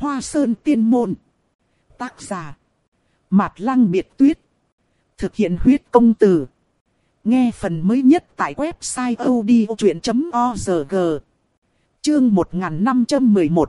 Hoa Sơn Tiên Môn. Tác giả Mạt Lăng Biệt Tuyết. Thực hiện huyết công từ. Nghe phần mới nhất tại website odchuyện.org. Chương 1511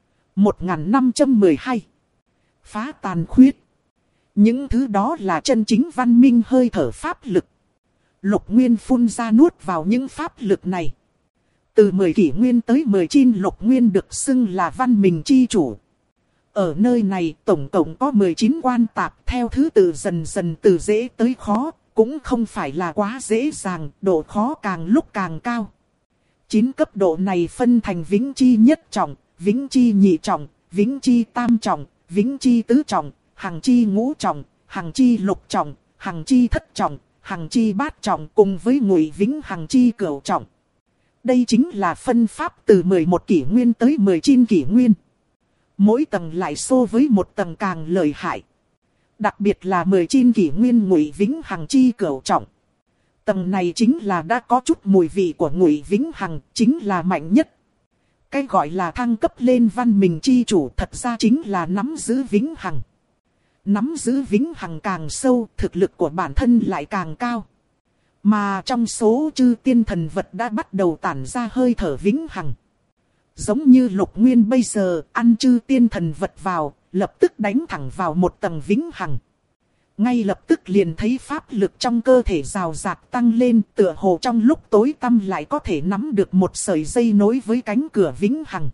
1512 Phá tàn khuyết. Những thứ đó là chân chính văn minh hơi thở pháp lực. Lục Nguyên phun ra nuốt vào những pháp lực này. Từ 10 kỷ nguyên tới 19 Lục Nguyên được xưng là văn minh chi chủ. Ở nơi này tổng cộng có 19 quan tạp theo thứ tự dần dần từ dễ tới khó, cũng không phải là quá dễ dàng, độ khó càng lúc càng cao. 9 cấp độ này phân thành vĩnh chi nhất trọng, vĩnh chi nhị trọng, vĩnh chi tam trọng, vĩnh chi tứ trọng, hằng chi ngũ trọng, hằng chi lục trọng, hằng chi thất trọng, hằng chi bát trọng cùng với ngụy vĩnh hằng chi cửu trọng. Đây chính là phân pháp từ 11 kỷ nguyên tới 19 kỷ nguyên. Mỗi tầng lại so với một tầng càng lợi hại. Đặc biệt là 19 kỷ nguyên ngụy vĩnh hằng chi cửu trọng. Tầng này chính là đã có chút mùi vị của ngụy vĩnh hằng, chính là mạnh nhất. Cái gọi là thăng cấp lên văn minh chi chủ thật ra chính là nắm giữ vĩnh hằng. Nắm giữ vĩnh hằng càng sâu, thực lực của bản thân lại càng cao. Mà trong số chư tiên thần vật đã bắt đầu tản ra hơi thở vĩnh hằng. Giống như Lục Nguyên bây giờ, ăn chư tiên thần vật vào, lập tức đánh thẳng vào một tầng vĩnh hằng. Ngay lập tức liền thấy pháp lực trong cơ thể rào rạt tăng lên, tựa hồ trong lúc tối tăm lại có thể nắm được một sợi dây nối với cánh cửa vĩnh hằng.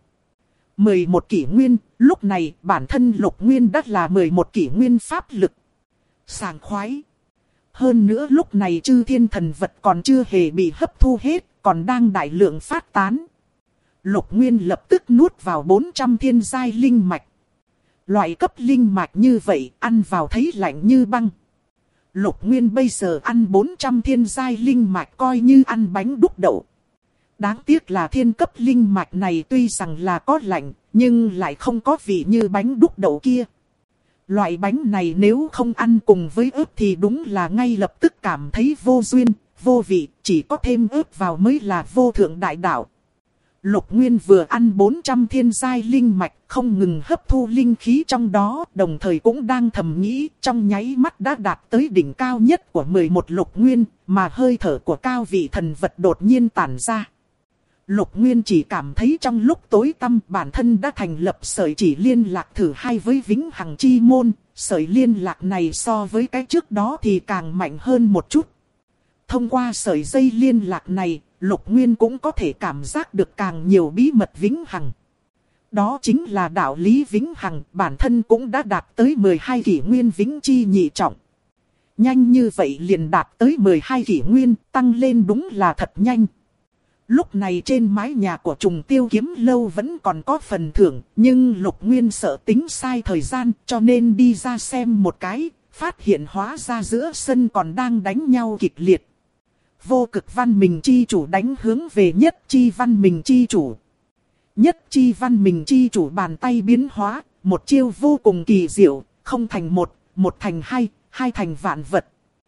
11 kỷ nguyên, lúc này bản thân Lục Nguyên đã là 11 kỷ nguyên pháp lực. Sảng khoái. Hơn nữa lúc này chư thiên thần vật còn chưa hề bị hấp thu hết, còn đang đại lượng phát tán. Lục Nguyên lập tức nuốt vào 400 thiên giai linh mạch. Loại cấp linh mạch như vậy, ăn vào thấy lạnh như băng. Lục Nguyên bây giờ ăn 400 thiên giai linh mạch coi như ăn bánh đúc đậu. Đáng tiếc là thiên cấp linh mạch này tuy rằng là có lạnh, nhưng lại không có vị như bánh đúc đậu kia. Loại bánh này nếu không ăn cùng với ớt thì đúng là ngay lập tức cảm thấy vô duyên, vô vị, chỉ có thêm ớt vào mới là vô thượng đại đạo. Lục Nguyên vừa ăn 400 thiên giai linh mạch, không ngừng hấp thu linh khí trong đó, đồng thời cũng đang thầm nghĩ, trong nháy mắt đã đạt tới đỉnh cao nhất của 11 Lục Nguyên, mà hơi thở của cao vị thần vật đột nhiên tản ra. Lục Nguyên chỉ cảm thấy trong lúc tối tăm bản thân đã thành lập sợi chỉ liên lạc thử hai với vĩnh hằng chi môn, sợi liên lạc này so với cái trước đó thì càng mạnh hơn một chút. Thông qua sợi dây liên lạc này, Lục Nguyên cũng có thể cảm giác được càng nhiều bí mật vĩnh hằng. Đó chính là đạo lý vĩnh hằng, bản thân cũng đã đạt tới 12 kỷ nguyên vĩnh chi nhị trọng. Nhanh như vậy liền đạt tới 12 kỷ nguyên, tăng lên đúng là thật nhanh. Lúc này trên mái nhà của Trùng Tiêu Kiếm Lâu vẫn còn có phần thưởng, nhưng Lục Nguyên sợ tính sai thời gian cho nên đi ra xem một cái, phát hiện hóa ra giữa sân còn đang đánh nhau kịch liệt. Vô cực văn minh chi chủ đánh hướng về nhất chi văn minh chi chủ. Nhất chi văn minh chi chủ bàn tay biến hóa, một chiêu vô cùng kỳ diệu, không thành một, một thành hai, hai thành vạn vật.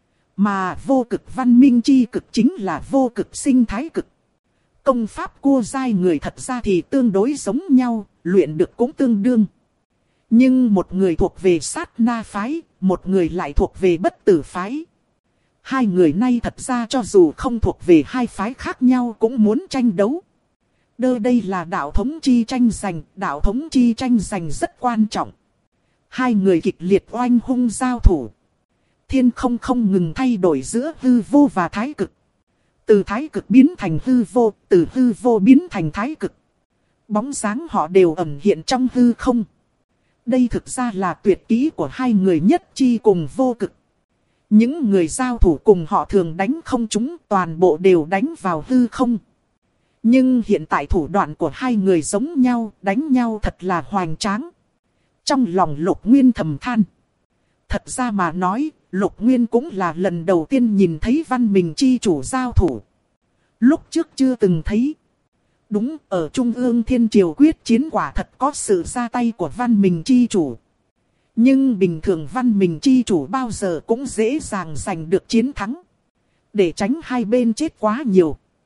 Mà vô cực văn minh chi cực chính là vô cực sinh thái cực. Công pháp cua dai người thật ra thì tương đối giống nhau, luyện được cũng tương đương. Nhưng một người thuộc về sát na phái, một người lại thuộc về bất tử phái. Hai người này thật ra cho dù không thuộc về hai phái khác nhau cũng muốn tranh đấu. Đây là đạo thống chi tranh giành, đạo thống chi tranh giành rất quan trọng. Hai người kịch liệt oanh hung giao thủ. Thiên không không ngừng thay đổi giữa hư vô và thái cực. Từ thái cực biến thành hư vô, từ hư vô biến thành thái cực. Bóng dáng họ đều ẩn hiện trong hư không. Đây thực ra là tuyệt kỹ của hai người nhất chi cùng vô cực. Những người giao thủ cùng họ thường đánh không trúng, toàn bộ đều đánh vào hư không. Nhưng hiện tại thủ đoạn của hai người giống nhau, đánh nhau thật là hoành tráng. Trong lòng Lục Nguyên thầm than. Thật ra mà nói, Lục Nguyên cũng là lần đầu tiên nhìn thấy văn minh chi chủ giao thủ. Lúc trước chưa từng thấy. Đúng, ở Trung ương Thiên Triều quyết chiến quả thật có sự ra tay của văn minh chi chủ. Nhưng bình thường văn minh chi chủ bao giờ cũng dễ dàng giành được chiến thắng. Để tránh hai bên chết quá nhiều.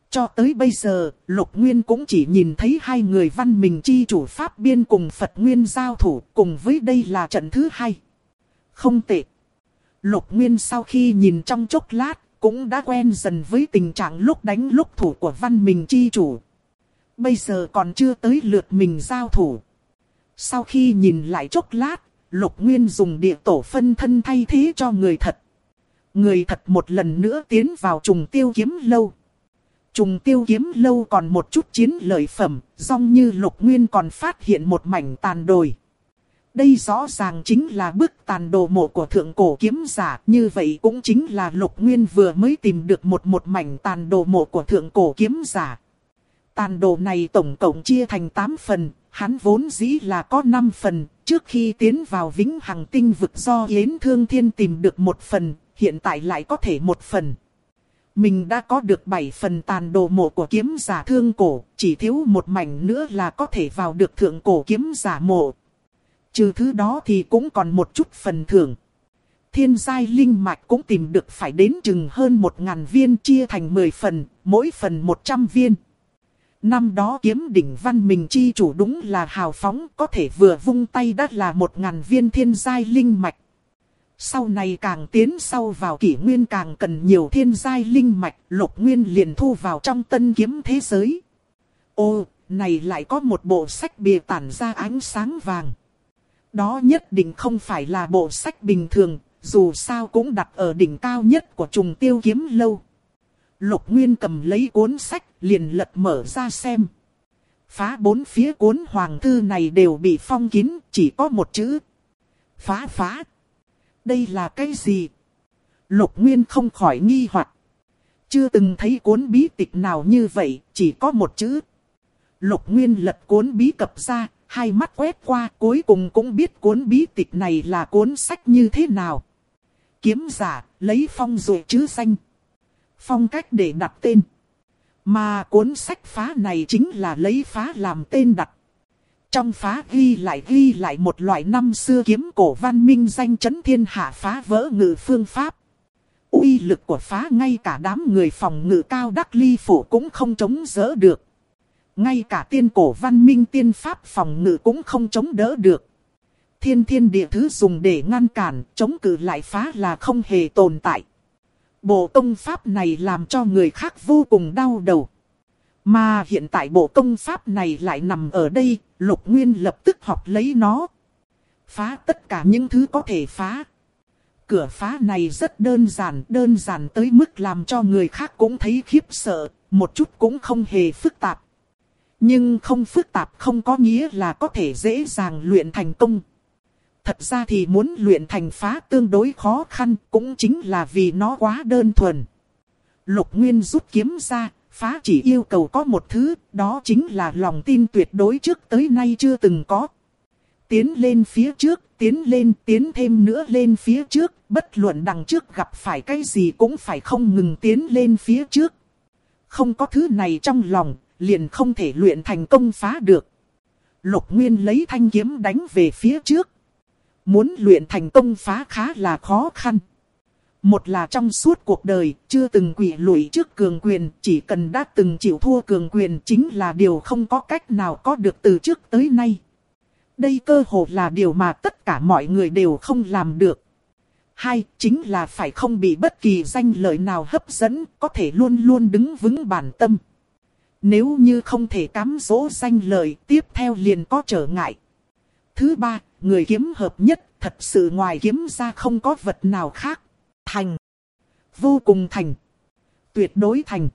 Cho tới bây giờ, Lục Nguyên cũng chỉ nhìn thấy hai người Văn Minh chi chủ Pháp Biên cùng Phật Nguyên giao thủ, cùng với đây là trận thứ hai. Không tệ. Lục Nguyên sau khi nhìn trong chốc lát, cũng đã quen dần với tình trạng lúc đánh lúc thủ của Văn Minh chi chủ. Bây giờ còn chưa tới lượt mình giao thủ. Sau khi nhìn lại chốc lát, Lục Nguyên dùng địa tổ phân thân thay thế cho người thật. Người thật một lần nữa tiến vào trùng tiêu kiếm lâu. Trùng tiêu kiếm lâu còn một chút chiến lợi phẩm, giống như Lục Nguyên còn phát hiện một mảnh tàn đồi. Đây rõ ràng chính là bức tàn đồ mộ của thượng cổ kiếm giả, như vậy cũng chính là Lục Nguyên vừa mới tìm được một mảnh tàn đồ mộ của thượng cổ kiếm giả. Tàn đồ này tổng cộng chia thành 8 phần, hắn vốn dĩ là có 5 phần, trước khi tiến vào Vĩnh Hằng Tinh vực do Yến Thương Thiên tìm được 1 phần, hiện tại lại có thể 1 phần. Mình đã có được 7 phần tàn đồ mộ của kiếm giả thương cổ, chỉ thiếu một mảnh nữa là có thể vào được thượng cổ kiếm giả mộ. Trừ thứ đó thì cũng còn một chút phần thưởng. Thiên giai linh mạch cũng tìm được phải đến chừng hơn 1000 viên chia thành 10 phần, mỗi phần 100 viên. Năm đó kiếm đỉnh Văn Minh chi chủ đúng là hào phóng, có thể vừa vung tay đã là 1000 viên thiên giai linh mạch. Sau này càng tiến sâu vào kỷ nguyên càng cần nhiều thiên giai linh mạch, Lục Nguyên liền thu vào trong tân kiếm thế giới. Ô, này lại có một bộ sách bìa tản ra ánh sáng vàng. Đó nhất định không phải là bộ sách bình thường, dù sao cũng đặt ở đỉnh cao nhất của trùng tiêu kiếm lâu. Lục Nguyên cầm lấy cuốn sách, liền lật mở ra xem. Phá bốn phía cuốn hoàng thư này đều bị phong kín, chỉ có một chữ. Phá phá. Đây là cái gì? Lục Nguyên không khỏi nghi hoặc. Chưa từng thấy cuốn bí tịch nào như vậy, chỉ có một chữ. Lục Nguyên lật cuốn bí cập ra, hai mắt quét qua, cuối cùng cũng biết cuốn bí tịch này là cuốn sách như thế nào. Kiếm giả, lấy phong dụ chứ danh. Phong cách để đặt tên. Mà cuốn sách phá này chính là lấy phá làm tên đặt. Trong phá ghi lại một loại năm xưa kiếm cổ văn minh danh chấn thiên hạ phá vỡ ngự phương pháp. Uy lực của phá ngay cả đám người phòng ngự cao đắc ly phủ cũng không chống đỡ được. Ngay cả tiên cổ văn minh tiên pháp phòng ngự cũng không chống đỡ được. Thiên địa thứ dùng để ngăn cản, chống cự lại phá là không hề tồn tại. Bộ công pháp này làm cho người khác vô cùng đau đầu. Mà hiện tại bộ công pháp này lại nằm ở đây, Lục Nguyên lập tức học lấy nó. Phá tất cả những thứ có thể phá. Cửa phá này rất đơn giản tới mức làm cho người khác cũng thấy khiếp sợ, một chút cũng không hề phức tạp. Nhưng không phức tạp không có nghĩa là có thể dễ dàng luyện thành công. Thật ra thì muốn luyện thành phá tương đối khó khăn, cũng chính là vì nó quá đơn thuần. Lục Nguyên rút kiếm ra, phá chỉ yêu cầu có một thứ, đó chính là lòng tin tuyệt đối trước tới nay chưa từng có. Tiến lên phía trước, tiến thêm nữa lên phía trước, bất luận đằng trước gặp phải cái gì cũng phải không ngừng tiến lên phía trước. Không có thứ này trong lòng, liền không thể luyện thành công phá được. Lục Nguyên lấy thanh kiếm đánh về phía trước. Muốn luyện thành công phá khá là khó khăn. Một là trong suốt cuộc đời, chưa từng quỵ lụy trước cường quyền, chỉ cần đã từng chịu thua cường quyền chính là điều không có cách nào có được từ trước tới nay. Đây cơ hồ là điều mà tất cả mọi người đều không làm được. Hai, chính là phải không bị bất kỳ danh lợi nào hấp dẫn, có thể luôn luôn đứng vững bản tâm. Nếu như không thể cám dỗ danh lợi, tiếp theo liền có trở ngại. Thứ ba, người kiếm hợp nhất, thật sự ngoài kiếm ra không có vật nào khác. Thành. Vô cùng thành. Tuyệt đối thành.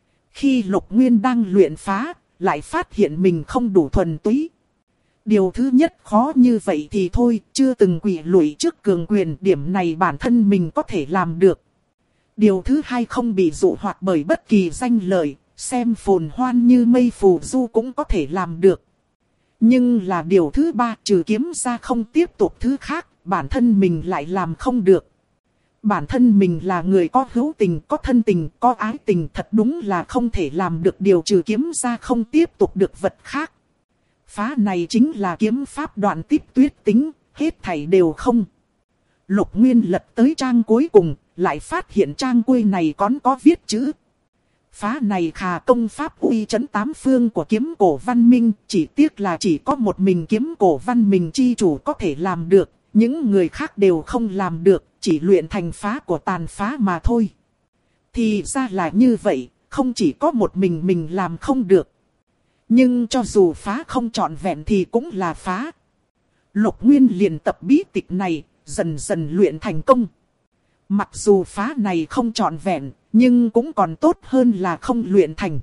Khi Lục Nguyên đang luyện phá, lại phát hiện mình không đủ thuần túy. Điều thứ nhất khó như vậy thì thôi, chưa từng quỵ lụy trước cường quyền, điểm này bản thân mình có thể làm được. Điều thứ hai không bị dụ hoặc bởi bất kỳ danh lợi, xem phồn hoan như mây phù du cũng có thể làm được. Nhưng là điều thứ ba, trừ kiếm ra không tiếp tục thứ khác, bản thân mình lại làm không được. Bản thân mình là người có hữu tình, có thân tình, có ái tình, thật đúng là không thể làm được điều trừ kiếm ra không tiếp tục được vật khác. Phá này chính là kiếm pháp đoạn tiếp tuyết tính, hết thảy đều không. Lục Nguyên lật tới trang cuối cùng, lại phát hiện trang cuối này còn có viết chữ. Phá này khà công pháp uy chấn tám phương của kiếm cổ văn minh, chỉ tiếc là chỉ có một mình kiếm cổ văn minh chi chủ có thể làm được, những người khác đều không làm được, chỉ luyện thành phá của tàn phá mà thôi. Thì ra là như vậy, không chỉ có một mình làm không được. Nhưng cho dù phá không trọn vẹn thì cũng là phá. Lục Nguyên liền tập bí tịch này, dần dần luyện thành công. Mặc dù phá này không trọn vẹn, nhưng cũng còn tốt hơn là không luyện thành.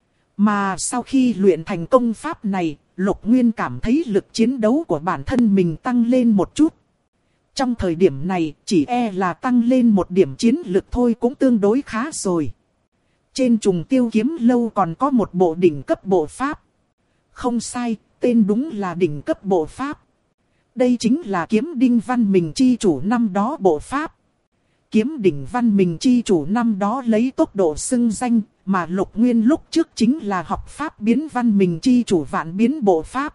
Mà sau khi luyện thành công pháp này, Lục Nguyên cảm thấy lực chiến đấu của bản thân mình tăng lên một chút. Trong thời điểm này, chỉ là tăng lên một điểm chiến lực thôi cũng tương đối khá rồi. Trên Trùng Tiêu Kiếm Lâu còn có một bộ đỉnh cấp bộ pháp. Không sai, tên đúng là đỉnh cấp bộ pháp. Đây chính là kiếm đinh văn mình chi chủ năm đó bộ pháp. Kiếm đỉnh văn mình chi chủ năm đó lấy tốc độ xưng danh, mà Lục Nguyên lúc trước chính là học pháp biến văn mình chi chủ vạn biến bộ pháp.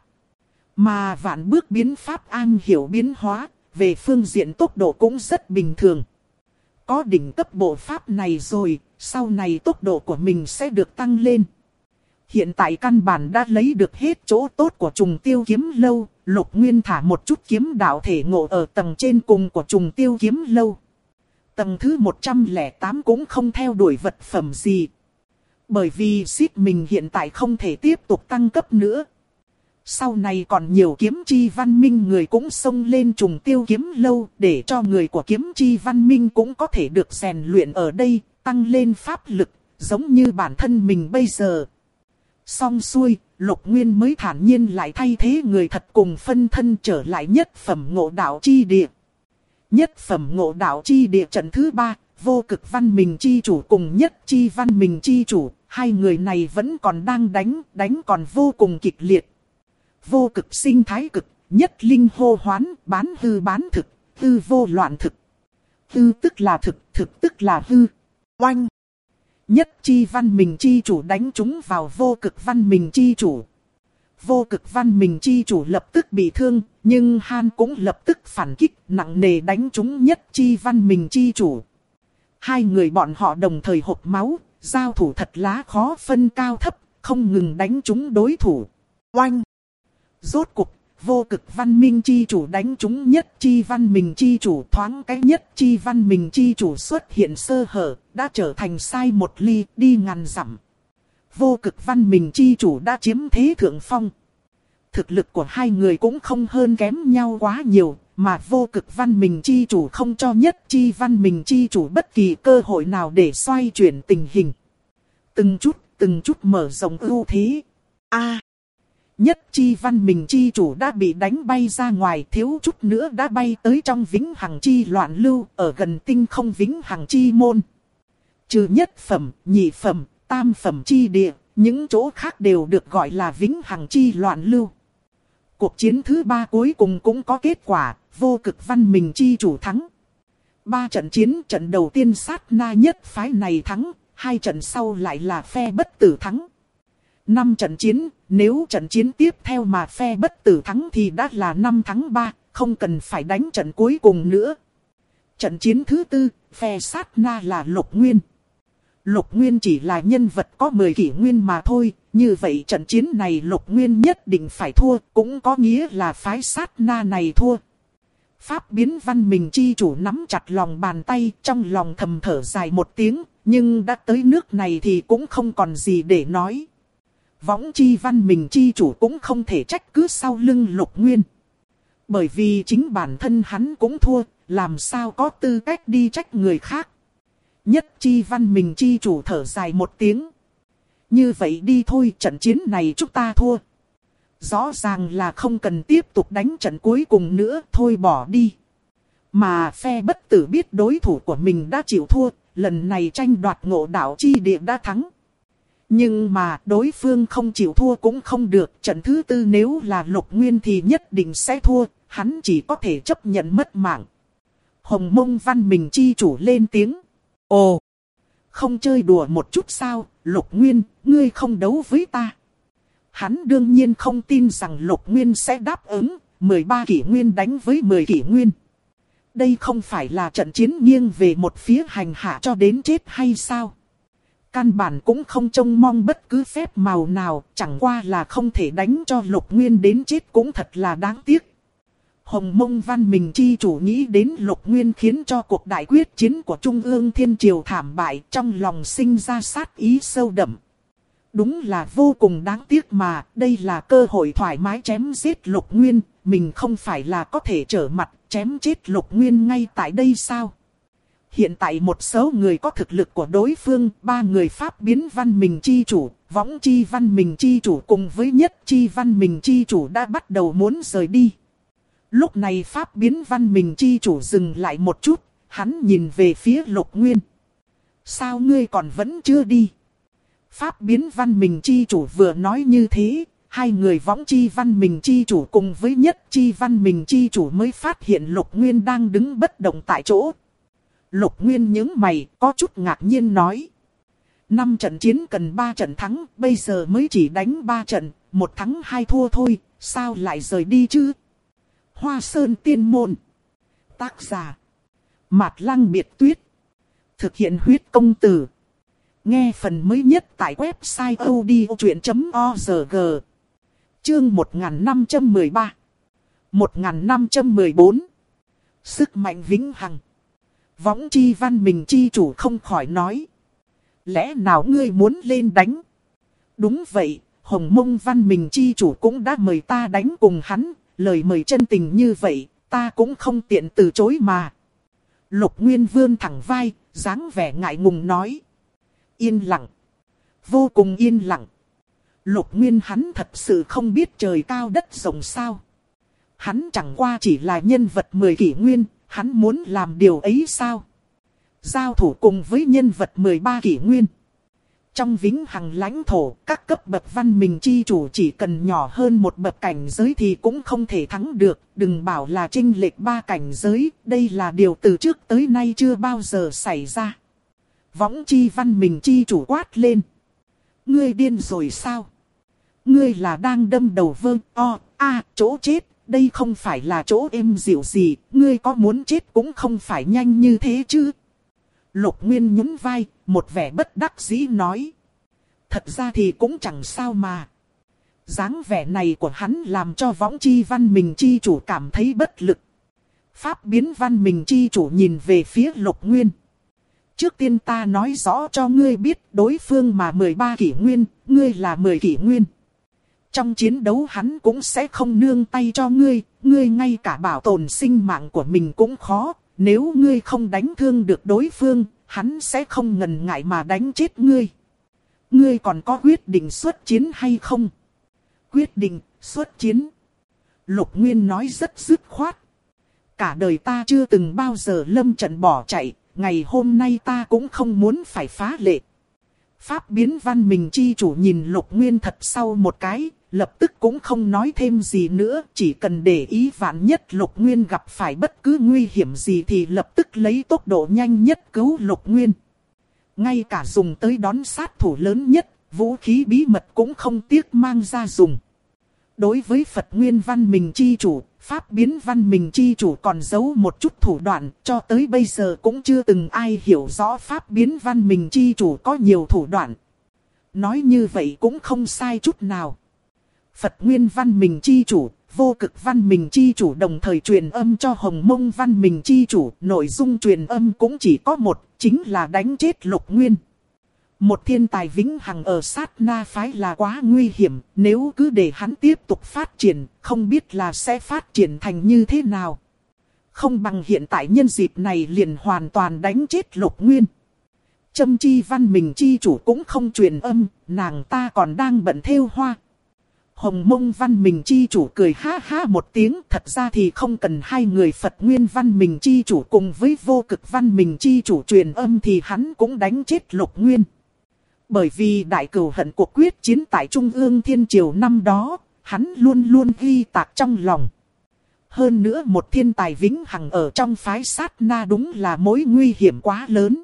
Mà vạn bước biến pháp an hiểu biến hóa, về phương diện tốc độ cũng rất bình thường. Có đỉnh cấp bộ pháp này rồi, sau này tốc độ của mình sẽ được tăng lên. Hiện tại căn bản đã lấy được hết chỗ tốt của Trùng Tiêu Kiếm Lâu, Lục Nguyên thả một chút kiếm đạo thể ngộ ở tầng trên cùng của Trùng Tiêu Kiếm Lâu. Tầng thứ 108 cũng không theo đuổi vật phẩm gì. Bởi vì xít mình hiện tại không thể tiếp tục tăng cấp nữa. Sau này còn nhiều kiếm chi văn minh người cũng xông lên Trùng Tiêu Kiếm Lâu để cho người của kiếm chi văn minh cũng có thể được rèn luyện ở đây, tăng lên pháp lực, giống như bản thân mình bây giờ. Xong xuôi, Lục Nguyên mới thản nhiên lại thay thế người thật cùng phân thân trở lại nhất phẩm ngộ đạo chi địa. Nhất phẩm ngộ đạo chi địa trận thứ 3, vô cực văn minh chi chủ cùng nhất chi văn minh chi chủ, hai người này vẫn còn đang đánh còn vô cùng kịch liệt. Vô cực sinh thái cực, nhất linh hô hoán, bán hư bán thực, hư vô loạn thực. Hư tức là thực, thực tức là hư. Oanh! Nhất chi văn minh chi chủ đánh chúng vào vô cực văn minh chi chủ. Vô cực văn minh chi chủ lập tức bị thương, nhưng Han cũng lập tức phản kích nặng nề đánh chúng nhất chi văn minh chi chủ. Hai người bọn họ đồng thời hộc máu, giao thủ thật lá khó phân cao thấp, không ngừng đánh chúng đối thủ. Oanh! Rốt cục, vô cực văn minh chi chủ đánh chúng nhất chi văn minh chi chủ, thoáng cái nhất chi văn minh chi chủ xuất hiện sơ hở, đã trở thành sai một ly, đi ngàn dặm. Vô cực văn minh chi chủ đã chiếm thế thượng phong. Thực lực của hai người cũng không hơn kém nhau quá nhiều, mà vô cực văn minh chi chủ không cho nhất chi văn minh chi chủ bất kỳ cơ hội nào để xoay chuyển tình hình. Từng chút mở rộng ưu thế. Nhất chi văn minh chi chủ đã bị đánh bay ra ngoài, thiếu chút nữa đã bay tới trong vĩnh hằng chi loạn lưu, ở gần tinh không vĩnh hằng chi môn. Trừ nhất phẩm, nhị phẩm, tam phẩm chi địa, những chỗ khác đều được gọi là vĩnh hằng chi loạn lưu. Cuộc chiến thứ 3 cuối cùng cũng có kết quả, vô cực văn minh chi chủ thắng. 3 trận chiến, trận đầu tiên sát na nhất phái này thắng, 2 trận sau lại là phe bất tử thắng. 5 trận chiến, nếu trận chiến tiếp theo mà phe bất tử thắng thì đã là 5 thắng 3, không cần phải đánh trận cuối cùng nữa. Trận chiến thứ 4, phe sát na là Lục Nguyên. Lục Nguyên chỉ là nhân vật có 10 kỷ nguyên mà thôi, như vậy trận chiến này Lục Nguyên nhất định phải thua, cũng có nghĩa là phái sát na này thua. Pháp biến văn minh chi chủ nắm chặt lòng bàn tay, trong lòng thầm thở dài một tiếng, nhưng đã tới nước này thì cũng không còn gì để nói. Võng chi văn minh chi chủ cũng không thể trách cứ sau lưng Lục Nguyên. Bởi vì chính bản thân hắn cũng thua, làm sao có tư cách đi trách người khác. Nhất chi văn minh chi chủ thở dài một tiếng. Như vậy đi thôi, trận chiến này chúng ta thua. Rõ ràng là không cần tiếp tục đánh trận cuối cùng nữa, thôi bỏ đi. Mà phe bất tử biết đối thủ của mình đã chịu thua, lần này tranh đoạt ngộ đạo chi địa đã thắng. Nhưng mà đối phương không chịu thua cũng không được, trận thứ 4 nếu là Lục Nguyên thì nhất định sẽ thua, hắn chỉ có thể chấp nhận mất mạng. Hồng Mông văn minh chi chủ lên tiếng. Ồ, không chơi đùa một chút sao, Lục Nguyên, ngươi không đấu với ta. Hắn đương nhiên không tin rằng Lục Nguyên sẽ đáp ứng, 13 kỷ nguyên đánh với 10 kỷ nguyên. Đây không phải là trận chiến nghiêng về một phía hành hạ cho đến chết hay sao? căn bản cũng không trông mong bất cứ phép màu nào, chẳng qua là không thể đánh cho Lục Nguyên đến chết cũng thật là đáng tiếc. Hồng Mông Văn Minh chi chủ nghĩ đến Lục Nguyên khiến cho cuộc đại quyết chiến của Trung ương Thiên Triều thảm bại, trong lòng sinh ra sát ý sâu đậm. Đúng là vô cùng đáng tiếc mà, đây là cơ hội thoải mái chém giết Lục Nguyên, mình không phải là có thể trở mặt chém chết Lục Nguyên ngay tại đây sao? Hiện tại một số người có thực lực của đối phương, 3 người Pháp biến Văn Minh chi chủ, Võng chi Văn Minh chi chủ cùng với Nhất chi Văn Minh chi chủ đã bắt đầu muốn rời đi. Lúc này Pháp biến Văn Minh chi chủ dừng lại một chút, hắn nhìn về phía Lục Nguyên. Sao ngươi còn vẫn chưa đi? Pháp biến Văn Minh chi chủ vừa nói như thế, hai người Võng chi Văn Minh chi chủ cùng với Nhất chi Văn Minh chi chủ mới phát hiện Lục Nguyên đang đứng bất động tại chỗ. Lục Nguyên nhướng mày, có chút ngạc nhiên nói. 5 trận chiến cần 3 trận thắng, bây giờ mới chỉ đánh 3 trận, 1 thắng 2 thua thôi, sao lại rời đi chứ? Hoa Sơn Tiên Môn. Tác giả: Mạt Lăng Biệt Tuyết. Thực hiện huyết công từ. Nghe phần mới nhất tại website odchuyện.org. Chương 1513. 1514. Sức mạnh vĩnh hằng. Võng chi Văn Minh chi chủ không khỏi nói. Lẽ nào ngươi muốn lên đánh? Đúng vậy, Hồng Mông Văn Minh chi chủ cũng đã mời ta đánh cùng hắn. Lời mời chân tình như vậy, ta cũng không tiện từ chối mà. Lục Nguyên vươn thẳng vai, dáng vẻ ngại ngùng nói. Yên lặng. Vô cùng yên lặng. Lục Nguyên hắn thật sự không biết trời cao đất rộng sao. Hắn chẳng qua chỉ là nhân vật 10 kỷ nguyên, hắn muốn làm điều ấy sao? Giao thủ cùng với nhân vật 13 kỷ nguyên. Trong vĩnh hằng lãnh thổ, các cấp bậc Văn Minh chi chủ chỉ cần nhỏ hơn một bậc cảnh giới thì cũng không thể thắng được, đừng bảo là chênh lệch 3 cảnh giới, đây là điều từ trước tới nay chưa bao giờ xảy ra. Võng chi Văn Minh chi chủ quát lên. Ngươi điên rồi sao? Ngươi là đang đâm đầu chỗ chết, đây không phải là chỗ êm dịu gì, ngươi có muốn chết cũng không phải nhanh như thế chứ. Lục Nguyên nhún vai, một vẻ bất đắc dĩ nói. Thật ra thì cũng chẳng sao mà. Dáng vẻ này của hắn làm cho Võng chi Văn Minh chi chủ cảm thấy bất lực. Pháp biến Văn Minh chi chủ nhìn về phía Lục Nguyên. Trước tiên ta nói rõ cho ngươi biết đối phương mà 13 kỷ nguyên, ngươi là 10 kỷ nguyên. Trong chiến đấu hắn cũng sẽ không nương tay cho ngươi, ngươi ngay cả bảo tồn sinh mạng của mình cũng khó. Nếu ngươi không đánh thương được đối phương, hắn sẽ không ngần ngại mà đánh chết ngươi. Ngươi còn có quyết định xuất chiến hay không? Quyết định xuất chiến. Lục Nguyên nói rất dứt khoát. Cả đời ta chưa từng bao giờ lâm trận bỏ chạy, ngày hôm nay ta cũng không muốn phải phá lệ. Pháp biến Văn Minh chi chủ nhìn Lục Nguyên thật sâu một cái, lập tức cũng không nói thêm gì nữa, chỉ cần để ý vạn nhất Lục Nguyên gặp phải bất cứ nguy hiểm gì thì lập tức lấy tốc độ nhanh nhất cứu Lục Nguyên. Ngay cả dùng tới đón sát thủ lớn nhất, vũ khí bí mật cũng không tiếc mang ra dùng. Đối với Phật Nguyên Văn Minh chi chủ, Pháp biến Văn Minh chi chủ còn giấu một chút thủ đoạn, cho tới bây giờ cũng chưa từng ai hiểu rõ Pháp biến Văn Minh chi chủ có nhiều thủ đoạn. Nói như vậy cũng không sai chút nào. Phật Nguyên Văn Minh chi chủ, Vô Cực Văn Minh chi chủ đồng thời truyền âm cho Hồng Mông Văn Minh chi chủ, nội dung truyền âm cũng chỉ có một, chính là đánh chết Lục Nguyên. Một thiên tài vĩnh hằng ở sát na phái là quá nguy hiểm, nếu cứ để hắn tiếp tục phát triển, không biết là sẽ phát triển thành như thế nào. Không bằng hiện tại nhân dịp này liền hoàn toàn đánh chết Lục Nguyên. Châm chi Văn Minh chi chủ cũng không truyền âm, nàng ta còn đang bận thêu hoa. Hồng Mông Văn Minh chi chủ cười ha ha một tiếng, thật ra thì không cần hai người Phật Nguyên Văn Minh chi chủ cùng với Vô Cực Văn Minh chi chủ truyền âm thì hắn cũng đánh chết Lục Nguyên. Bởi vì đại cửu hận cuộc quyết chiến tại Trung ương Thiên Triều năm đó, hắn luôn luôn ghi tạc trong lòng. Hơn nữa một thiên tài vĩnh hằng ở trong phái sát na đúng là mối nguy hiểm quá lớn.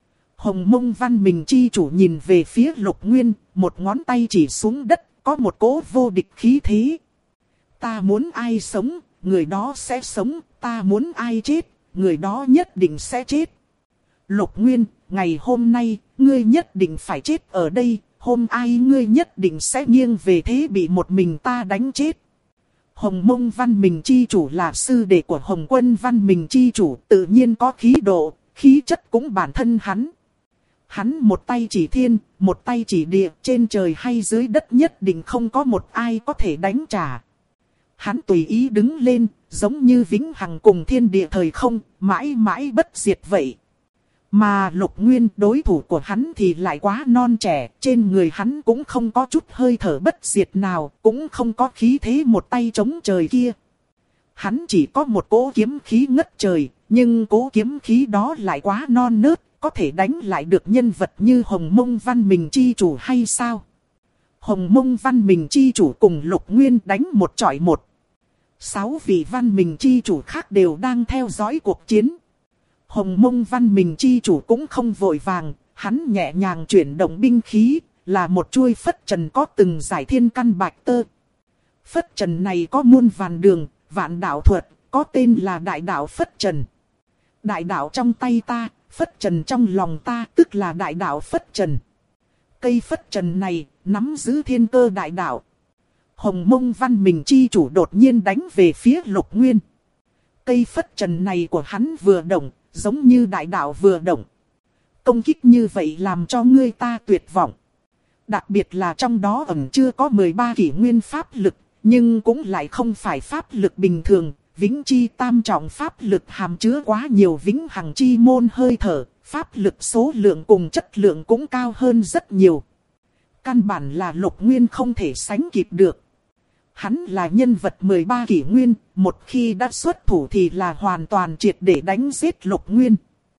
Hồng Mông Văn Minh chi chủ nhìn về phía Lục Nguyên, một ngón tay chỉ xuống đất, có một cỗ vô địch khí thế. Ta muốn ai sống, người đó sẽ sống, ta muốn ai chết, người đó nhất định sẽ chết. Lục Nguyên, ngày hôm nay, ngươi nhất định phải chết ở đây, hôm ai ngươi nhất định sẽ nghiêng về thế bị một mình ta đánh chết. Hồng Mông Văn Minh chi chủ là sư đệ của Hồng Quân Văn Minh chi chủ, tự nhiên có khí độ, khí chất cũng bản thân hắn. Hắn một tay chỉ thiên, một tay chỉ địa, trên trời hay dưới đất nhất định không có một ai có thể đánh trả. Hắn tùy ý đứng lên, giống như vĩnh hằng cùng thiên địa thời không, mãi mãi bất diệt vậy. Mà Lục Nguyên đối thủ của hắn thì lại quá non trẻ, trên người hắn cũng không có chút hơi thở bất diệt nào, cũng không có khí thế một tay chống trời kia. Hắn chỉ có một cỗ kiếm khí ngất trời, nhưng cỗ kiếm khí đó lại quá non nớt, có thể đánh lại được nhân vật như Hồng Mông Văn Minh chi chủ hay sao? Hồng Mông Văn Minh chi chủ cùng Lục Nguyên đánh một chọi một. 6 vị Văn Minh chi chủ khác đều đang theo dõi cuộc chiến. Hồng Mông Văn Minh chi chủ cũng không vội vàng, hắn nhẹ nhàng chuyển động binh khí, là một chuôi phất trần có từng giải thiên căn bạch tơ. Phất trần này có muôn vàn đường, vạn đạo thuật, có tên là đại đạo phất trần. Đại đạo trong tay ta, phất trần trong lòng ta, tức là đại đạo phất trần. Cây phất trần này, nắm giữ thiên cơ đại đạo. Hồng Mông Văn Minh chi chủ đột nhiên đánh về phía Lục Nguyên. Cây phất trần này của hắn vừa động, giống như đại đạo vừa động. Công kích như vậy làm cho người ta tuyệt vọng. Đặc biệt là trong đó ẩn chưa có 13 kỷ nguyên pháp lực, nhưng cũng lại không phải pháp lực bình thường. Vĩnh chi tam trọng pháp lực hàm chứa quá nhiều vĩnh hằng chi môn hơi thở, pháp lực số lượng cùng chất lượng cũng cao hơn rất nhiều. Căn bản là Lục Nguyên không thể sánh kịp được. Hắn là nhân vật 13 kỷ nguyên, một khi đã xuất thủ thì là hoàn toàn triệt để đánh giết Lục Nguyên.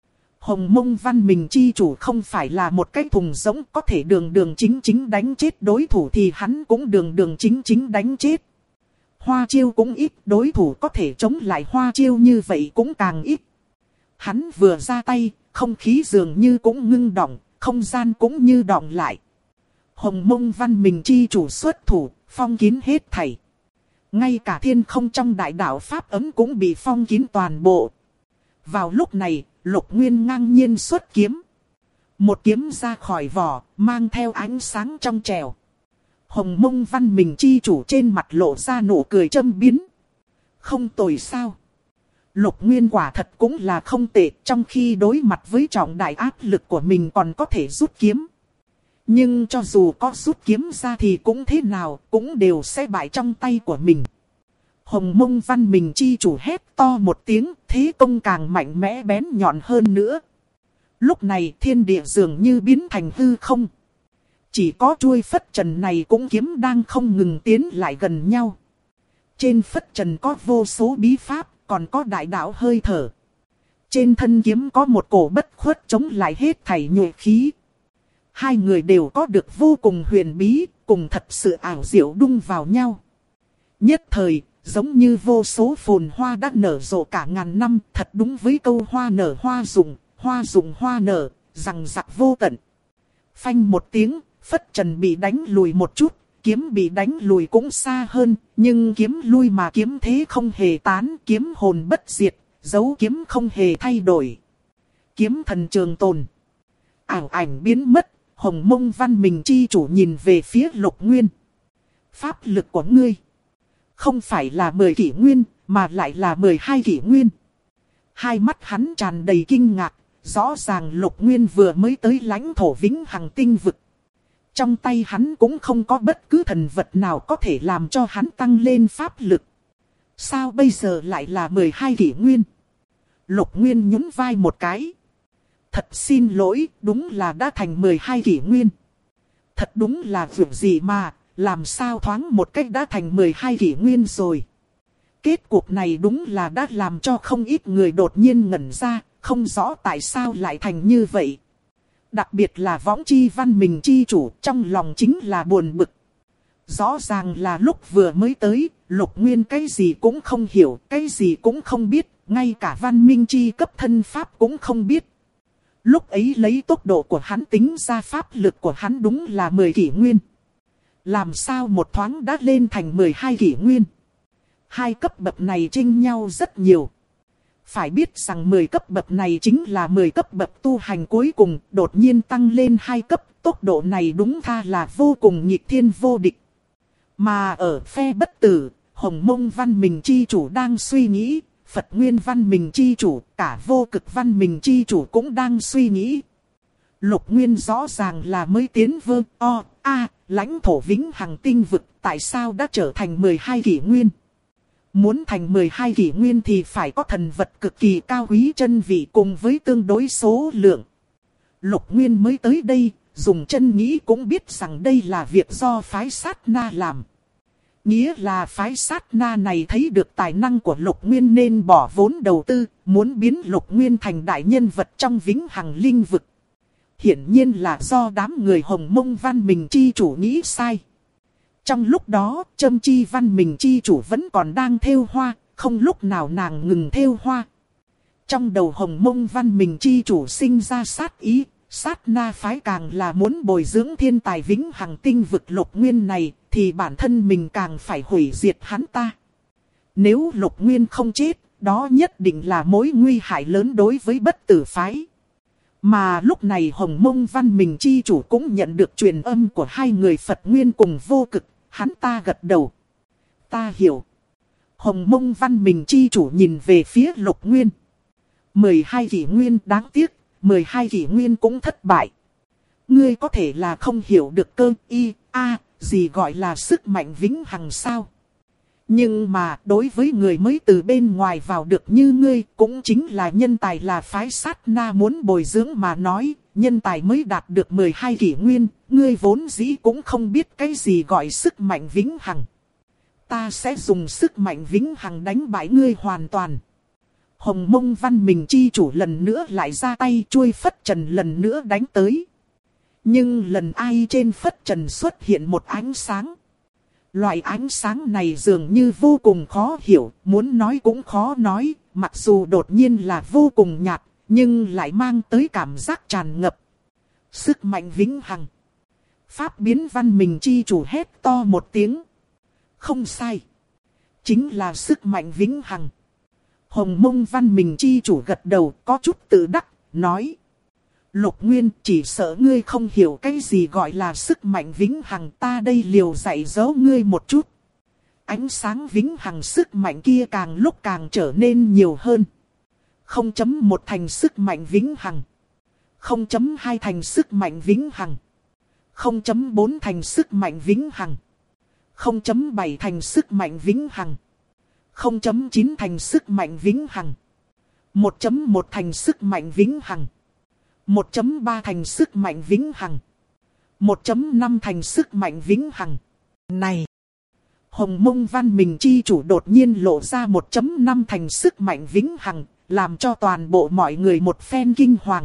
Hồng Mông Văn Minh chi chủ không phải là một cái thùng rỗng, có thể đường đường chính chính đánh chết đối thủ thì hắn cũng đường đường chính chính đánh chết. Hoa chiêu cũng ít, đối thủ có thể chống lại hoa chiêu như vậy cũng càng ít. Hắn vừa ra tay, không khí dường như cũng ngưng đọng, không gian cũng như đọng lại. Hồng Mông Văn Minh chi chủ xuất thủ, phong kín hết thảy. Ngay cả thiên không trong đại đạo Pháp ấm cũng bị phong kín toàn bộ. Vào lúc này, Lục Nguyên ngang nhiên xuất kiếm. Một kiếm ra khỏi vỏ, mang theo ánh sáng trong trẻo. Hồng Mông Văn Minh chi chủ trên mặt lộ ra nụ cười châm biếm. Không tồi sao? Lục Nguyên quả thật cũng là không tệ, trong khi đối mặt với trọng đại áp lực của mình còn có thể rút kiếm. Nhưng cho dù có rút kiếm ra thì cũng thế nào, cũng đều sẽ bại trong tay của mình. Hồng Mông Văn Minh chi chủ hét to một tiếng, thế công càng mạnh mẽ bén nhọn hơn nữa. Lúc này thiên địa dường như biến thành hư không. Chỉ có chuôi phất trần này cũng kiếm đang không ngừng tiến lại gần nhau. Trên phất trần có vô số bí pháp, còn có đại đạo hơi thở. Trên thân kiếm có một cổ bất khuất chống lại hết thảy nhuệ khí. Hai người đều có được vô cùng huyền bí, cùng thật sự ảo diệu đung vào nhau. Nhất thời, giống như vô số phồn hoa đã nở rộ cả ngàn năm, thật đúng với câu hoa nở hoa rụng hoa nở, rằng rạc vô tận. Phanh một tiếng, phất trần bị đánh lùi một chút, kiếm bị đánh lùi cũng xa hơn, nhưng kiếm lui mà kiếm thế không hề tán, kiếm hồn bất diệt, dấu kiếm không hề thay đổi. Kiếm thần trường tồn. Ảo ảnh biến mất, Hồng Mông Văn Minh chi chủ nhìn về phía Lục Nguyên. Pháp lực của ngươi không phải là 10 kỷ nguyên, mà lại là 12 kỷ nguyên. Hai mắt hắn tràn đầy kinh ngạc, rõ ràng Lục Nguyên vừa mới tới lãnh thổ vĩnh hằng tinh vực. Trong tay hắn cũng không có bất cứ thần vật nào có thể làm cho hắn tăng lên pháp lực. Sao bây giờ lại là 12 kỷ nguyên? Lục Nguyên nhún vai một cái. Thật xin lỗi, đúng là đã thành 12 kỷ nguyên. Thật đúng là việc gì mà, làm sao thoáng một cách đã thành 12 kỷ nguyên rồi. Kết cục này đúng là đã làm cho không ít người đột nhiên ngẩn ra, không rõ tại sao lại thành như vậy. Đặc biệt là Võng Chi Văn Minh chi chủ, trong lòng chính là buồn bực. Rõ ràng là lúc vừa mới tới, Lục Nguyên cái gì cũng không hiểu, cái gì cũng không biết, ngay cả Văn Minh chi cấp thân pháp cũng không biết. Lúc ấy lấy tốc độ của hắn tính ra pháp lực của hắn đúng là 10 kỷ nguyên. Làm sao một thoáng đã lên thành 12 kỷ nguyên? Hai cấp bậc này chênh nhau rất nhiều. Phải biết rằng 10 cấp bậc này chính là 10 cấp bậc tu hành cuối cùng, đột nhiên tăng lên 2 cấp, tốc độ này đúng tha là vô cùng nghịch thiên vô địch. Mà ở phe bất tử, Hồng Mông Văn Minh Chi Chủ đang suy nghĩ, Phật Nguyên Văn Minh Chi Chủ, cả Vô Cực Văn Minh Chi Chủ cũng đang suy nghĩ. Lục Nguyên rõ ràng là mới tiến lãnh thổ vĩnh hằng tinh vực, tại sao đã trở thành 12 kỷ nguyên? Muốn thành 12 kỷ nguyên thì phải có thần vật cực kỳ cao quý chân vị cùng với tương đối số lượng. Lục Nguyên mới tới đây, dùng chân nghĩ cũng biết rằng đây là việc do phái Sát Na làm. Nghĩa là phái Sát Na này thấy được tài năng của Lục Nguyên nên bỏ vốn đầu tư, muốn biến Lục Nguyên thành đại nhân vật trong vĩnh hằng linh vực. Hiển nhiên là do đám người Hồng Mông Văn Minh Chi Chủ nghĩ sai. Trong lúc đó, Trâm Chi Văn Minh Chi Chủ vẫn còn đang thêu hoa, không lúc nào nàng ngừng thêu hoa. Trong đầu Hồng Mông Văn Minh Chi Chủ sinh ra sát ý, Sát Na phái càng là muốn bồi dưỡng thiên tài vĩnh hằng tinh vực Lục Nguyên này, thì bản thân mình càng phải hủy diệt hắn ta. Nếu Lục Nguyên không chết, đó nhất định là mối nguy hại lớn đối với bất tử phái. Mà lúc này Hồng Mông Văn Minh Chi Chủ cũng nhận được truyền âm của hai người Phật Nguyên cùng Vô Cực, hắn ta gật đầu. Ta hiểu. Hồng Mông Văn Minh Chi Chủ nhìn về phía Lục Nguyên. 12 kỷ nguyên đáng tiếc, 12 kỷ nguyên cũng thất bại. Ngươi có thể là không hiểu được gì gọi là sức mạnh vĩnh hằng sao? Nhưng mà đối với người mới từ bên ngoài vào được như ngươi, cũng chính là nhân tài là phái Sát Na muốn bồi dưỡng mà nói, nhân tài mới đạt được 12 kỷ nguyên, ngươi vốn dĩ cũng không biết cái gì gọi sức mạnh vĩnh hằng. Ta sẽ dùng sức mạnh vĩnh hằng đánh bại ngươi hoàn toàn. Hồng Mông Văn Minh Chi Chủ lần nữa lại ra tay, chuôi phất trần lần nữa đánh tới. Nhưng lần ai trên phất trần xuất hiện một ánh sáng. Loại ánh sáng này dường như vô cùng khó hiểu, muốn nói cũng khó nói, mặc dù đột nhiên là vô cùng nhạt, nhưng lại mang tới cảm giác tràn ngập. Sức mạnh vĩnh hằng. Pháp biến Văn Minh Chi Chủ hét to một tiếng. Không sai. Chính là sức mạnh vĩnh hằng. Hồng Mông Văn Minh Chi Chủ gật đầu có chút tự đắc, nói. Lục Nguyên, chỉ sợ ngươi không hiểu cái gì gọi là sức mạnh vĩnh hằng, ta đây liều dạy dỗ ngươi một chút. Ánh sáng vĩnh hằng sức mạnh kia càng lúc càng trở nên nhiều hơn. 0.1 thành sức mạnh vĩnh hằng. 0.2 thành sức mạnh vĩnh hằng. 0.4 thành sức mạnh vĩnh hằng. 0.7 thành sức mạnh vĩnh hằng. 0.9 thành sức mạnh vĩnh hằng. 1.1 thành sức mạnh vĩnh hằng. 1.3 thành sức mạnh vĩnh hằng. 1.5 thành sức mạnh vĩnh hằng. Này! Hồng Mông Văn Minh Chi Chủ đột nhiên lộ ra 1.5 thành sức mạnh vĩnh hằng, làm cho toàn bộ mọi người một phen kinh hoàng.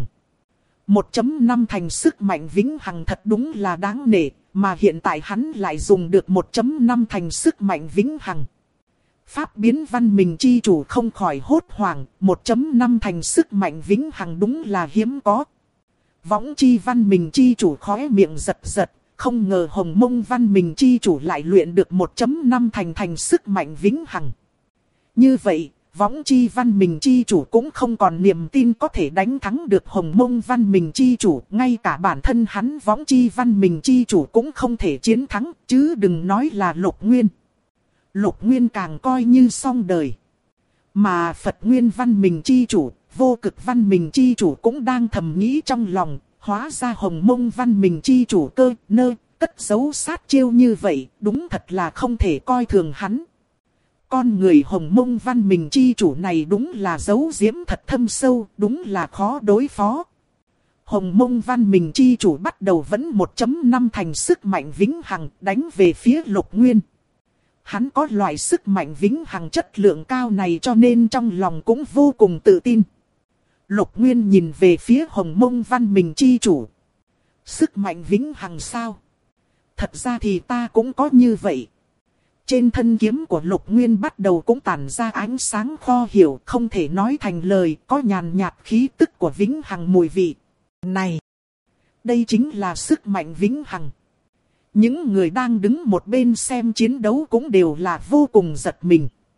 1.5 thành sức mạnh vĩnh hằng thật đúng là đáng nể, mà hiện tại hắn lại dùng được 1.5 thành sức mạnh vĩnh hằng. Pháp biến Văn Minh Chi Chủ không khỏi hốt hoảng, 1.5 thành sức mạnh vĩnh hằng đúng là hiếm có. Võng Chi Văn Minh Chi Chủ khóe miệng giật giật, không ngờ Hồng Mông Văn Minh Chi Chủ lại luyện được 1.5 thành sức mạnh vĩnh hằng. Như vậy, Võng Chi Văn Minh Chi Chủ cũng không còn niềm tin có thể đánh thắng được Hồng Mông Văn Minh Chi Chủ, ngay cả bản thân hắn Võng Chi Văn Minh Chi Chủ cũng không thể chiến thắng, chứ đừng nói là Lục Nguyên. Lục Nguyên càng coi như xong đời. Mà Phật Nguyên Văn Minh Chi Chủ, Vô Cực Văn Minh Chi Chủ cũng đang thầm nghĩ trong lòng, hóa ra Hồng Mông Văn Minh Chi Chủ cất giấu sát chiêu như vậy, đúng thật là không thể coi thường hắn. Con người Hồng Mông Văn Minh Chi Chủ này đúng là giấu giếm thật thâm sâu, đúng là khó đối phó. Hồng Mông Văn Minh Chi Chủ bắt đầu vẫn 1.5 thành sức mạnh vĩnh hằng đánh về phía Lục Nguyên. Hắn có loại sức mạnh vĩnh hằng chất lượng cao này cho nên trong lòng cũng vô cùng tự tin. Lục Nguyên nhìn về phía Hồng Mông Văn Minh Chi Chủ. Sức mạnh vĩnh hằng sao? Thật ra thì ta cũng có như vậy. Trên thân kiếm của Lục Nguyên bắt đầu cũng tản ra ánh sáng khó hiểu, không thể nói thành lời, có nhàn nhạt khí tức của vĩnh hằng mùi vị. Này! Đây chính là sức mạnh vĩnh hằng. Những người đang đứng một bên xem chiến đấu cũng đều là vô cùng giật mình.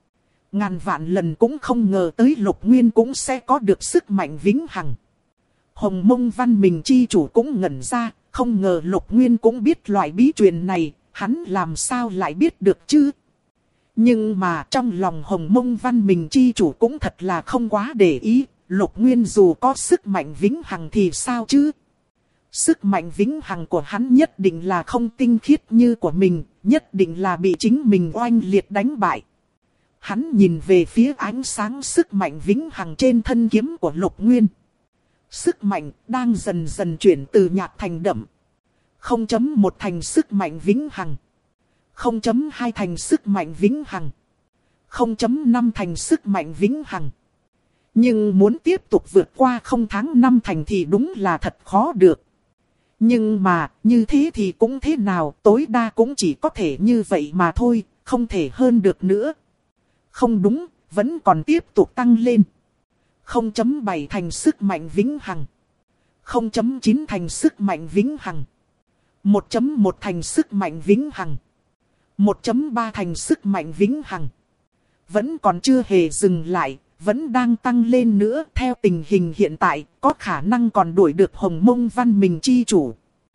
Ngàn vạn lần cũng không ngờ tới Lục Nguyên cũng sẽ có được sức mạnh vĩnh hằng. Hồng Mông Văn Minh chi chủ cũng ngẩn ra, không ngờ Lục Nguyên cũng biết loại bí truyền này, hắn làm sao lại biết được chứ? Nhưng mà trong lòng Hồng Mông Văn Minh chi chủ cũng thật là không quá để ý, Lục Nguyên dù có sức mạnh vĩnh hằng thì sao chứ? Sức mạnh vĩnh hằng của hắn nhất định là không tinh khiết như của mình, nhất định là bị chính mình oanh liệt đánh bại. Hắn nhìn về phía ánh sáng sức mạnh vĩnh hằng trên thân kiếm của Lục Nguyên. Sức mạnh đang dần dần chuyển từ nhạt thành đậm. 0.1 thành sức mạnh vĩnh hằng. 0.2 thành sức mạnh vĩnh hằng. 0.5 thành sức mạnh vĩnh hằng. Nhưng muốn tiếp tục vượt qua 0 tháng 5 thành thì đúng là thật khó được. Nhưng mà như thế thì cũng thế nào, tối đa cũng chỉ có thể như vậy mà thôi, không thể hơn được nữa. Không đúng, vẫn còn tiếp tục tăng lên. 0.7 thành sức mạnh vĩnh hằng. 0.9 thành sức mạnh vĩnh hằng. 1.1 thành sức mạnh vĩnh hằng. 1.3 thành sức mạnh vĩnh hằng. Vẫn còn chưa hề dừng lại, vẫn đang tăng lên nữa. Theo tình hình hiện tại, có khả năng còn đuổi được Hồng Mông Văn Minh chi chủ.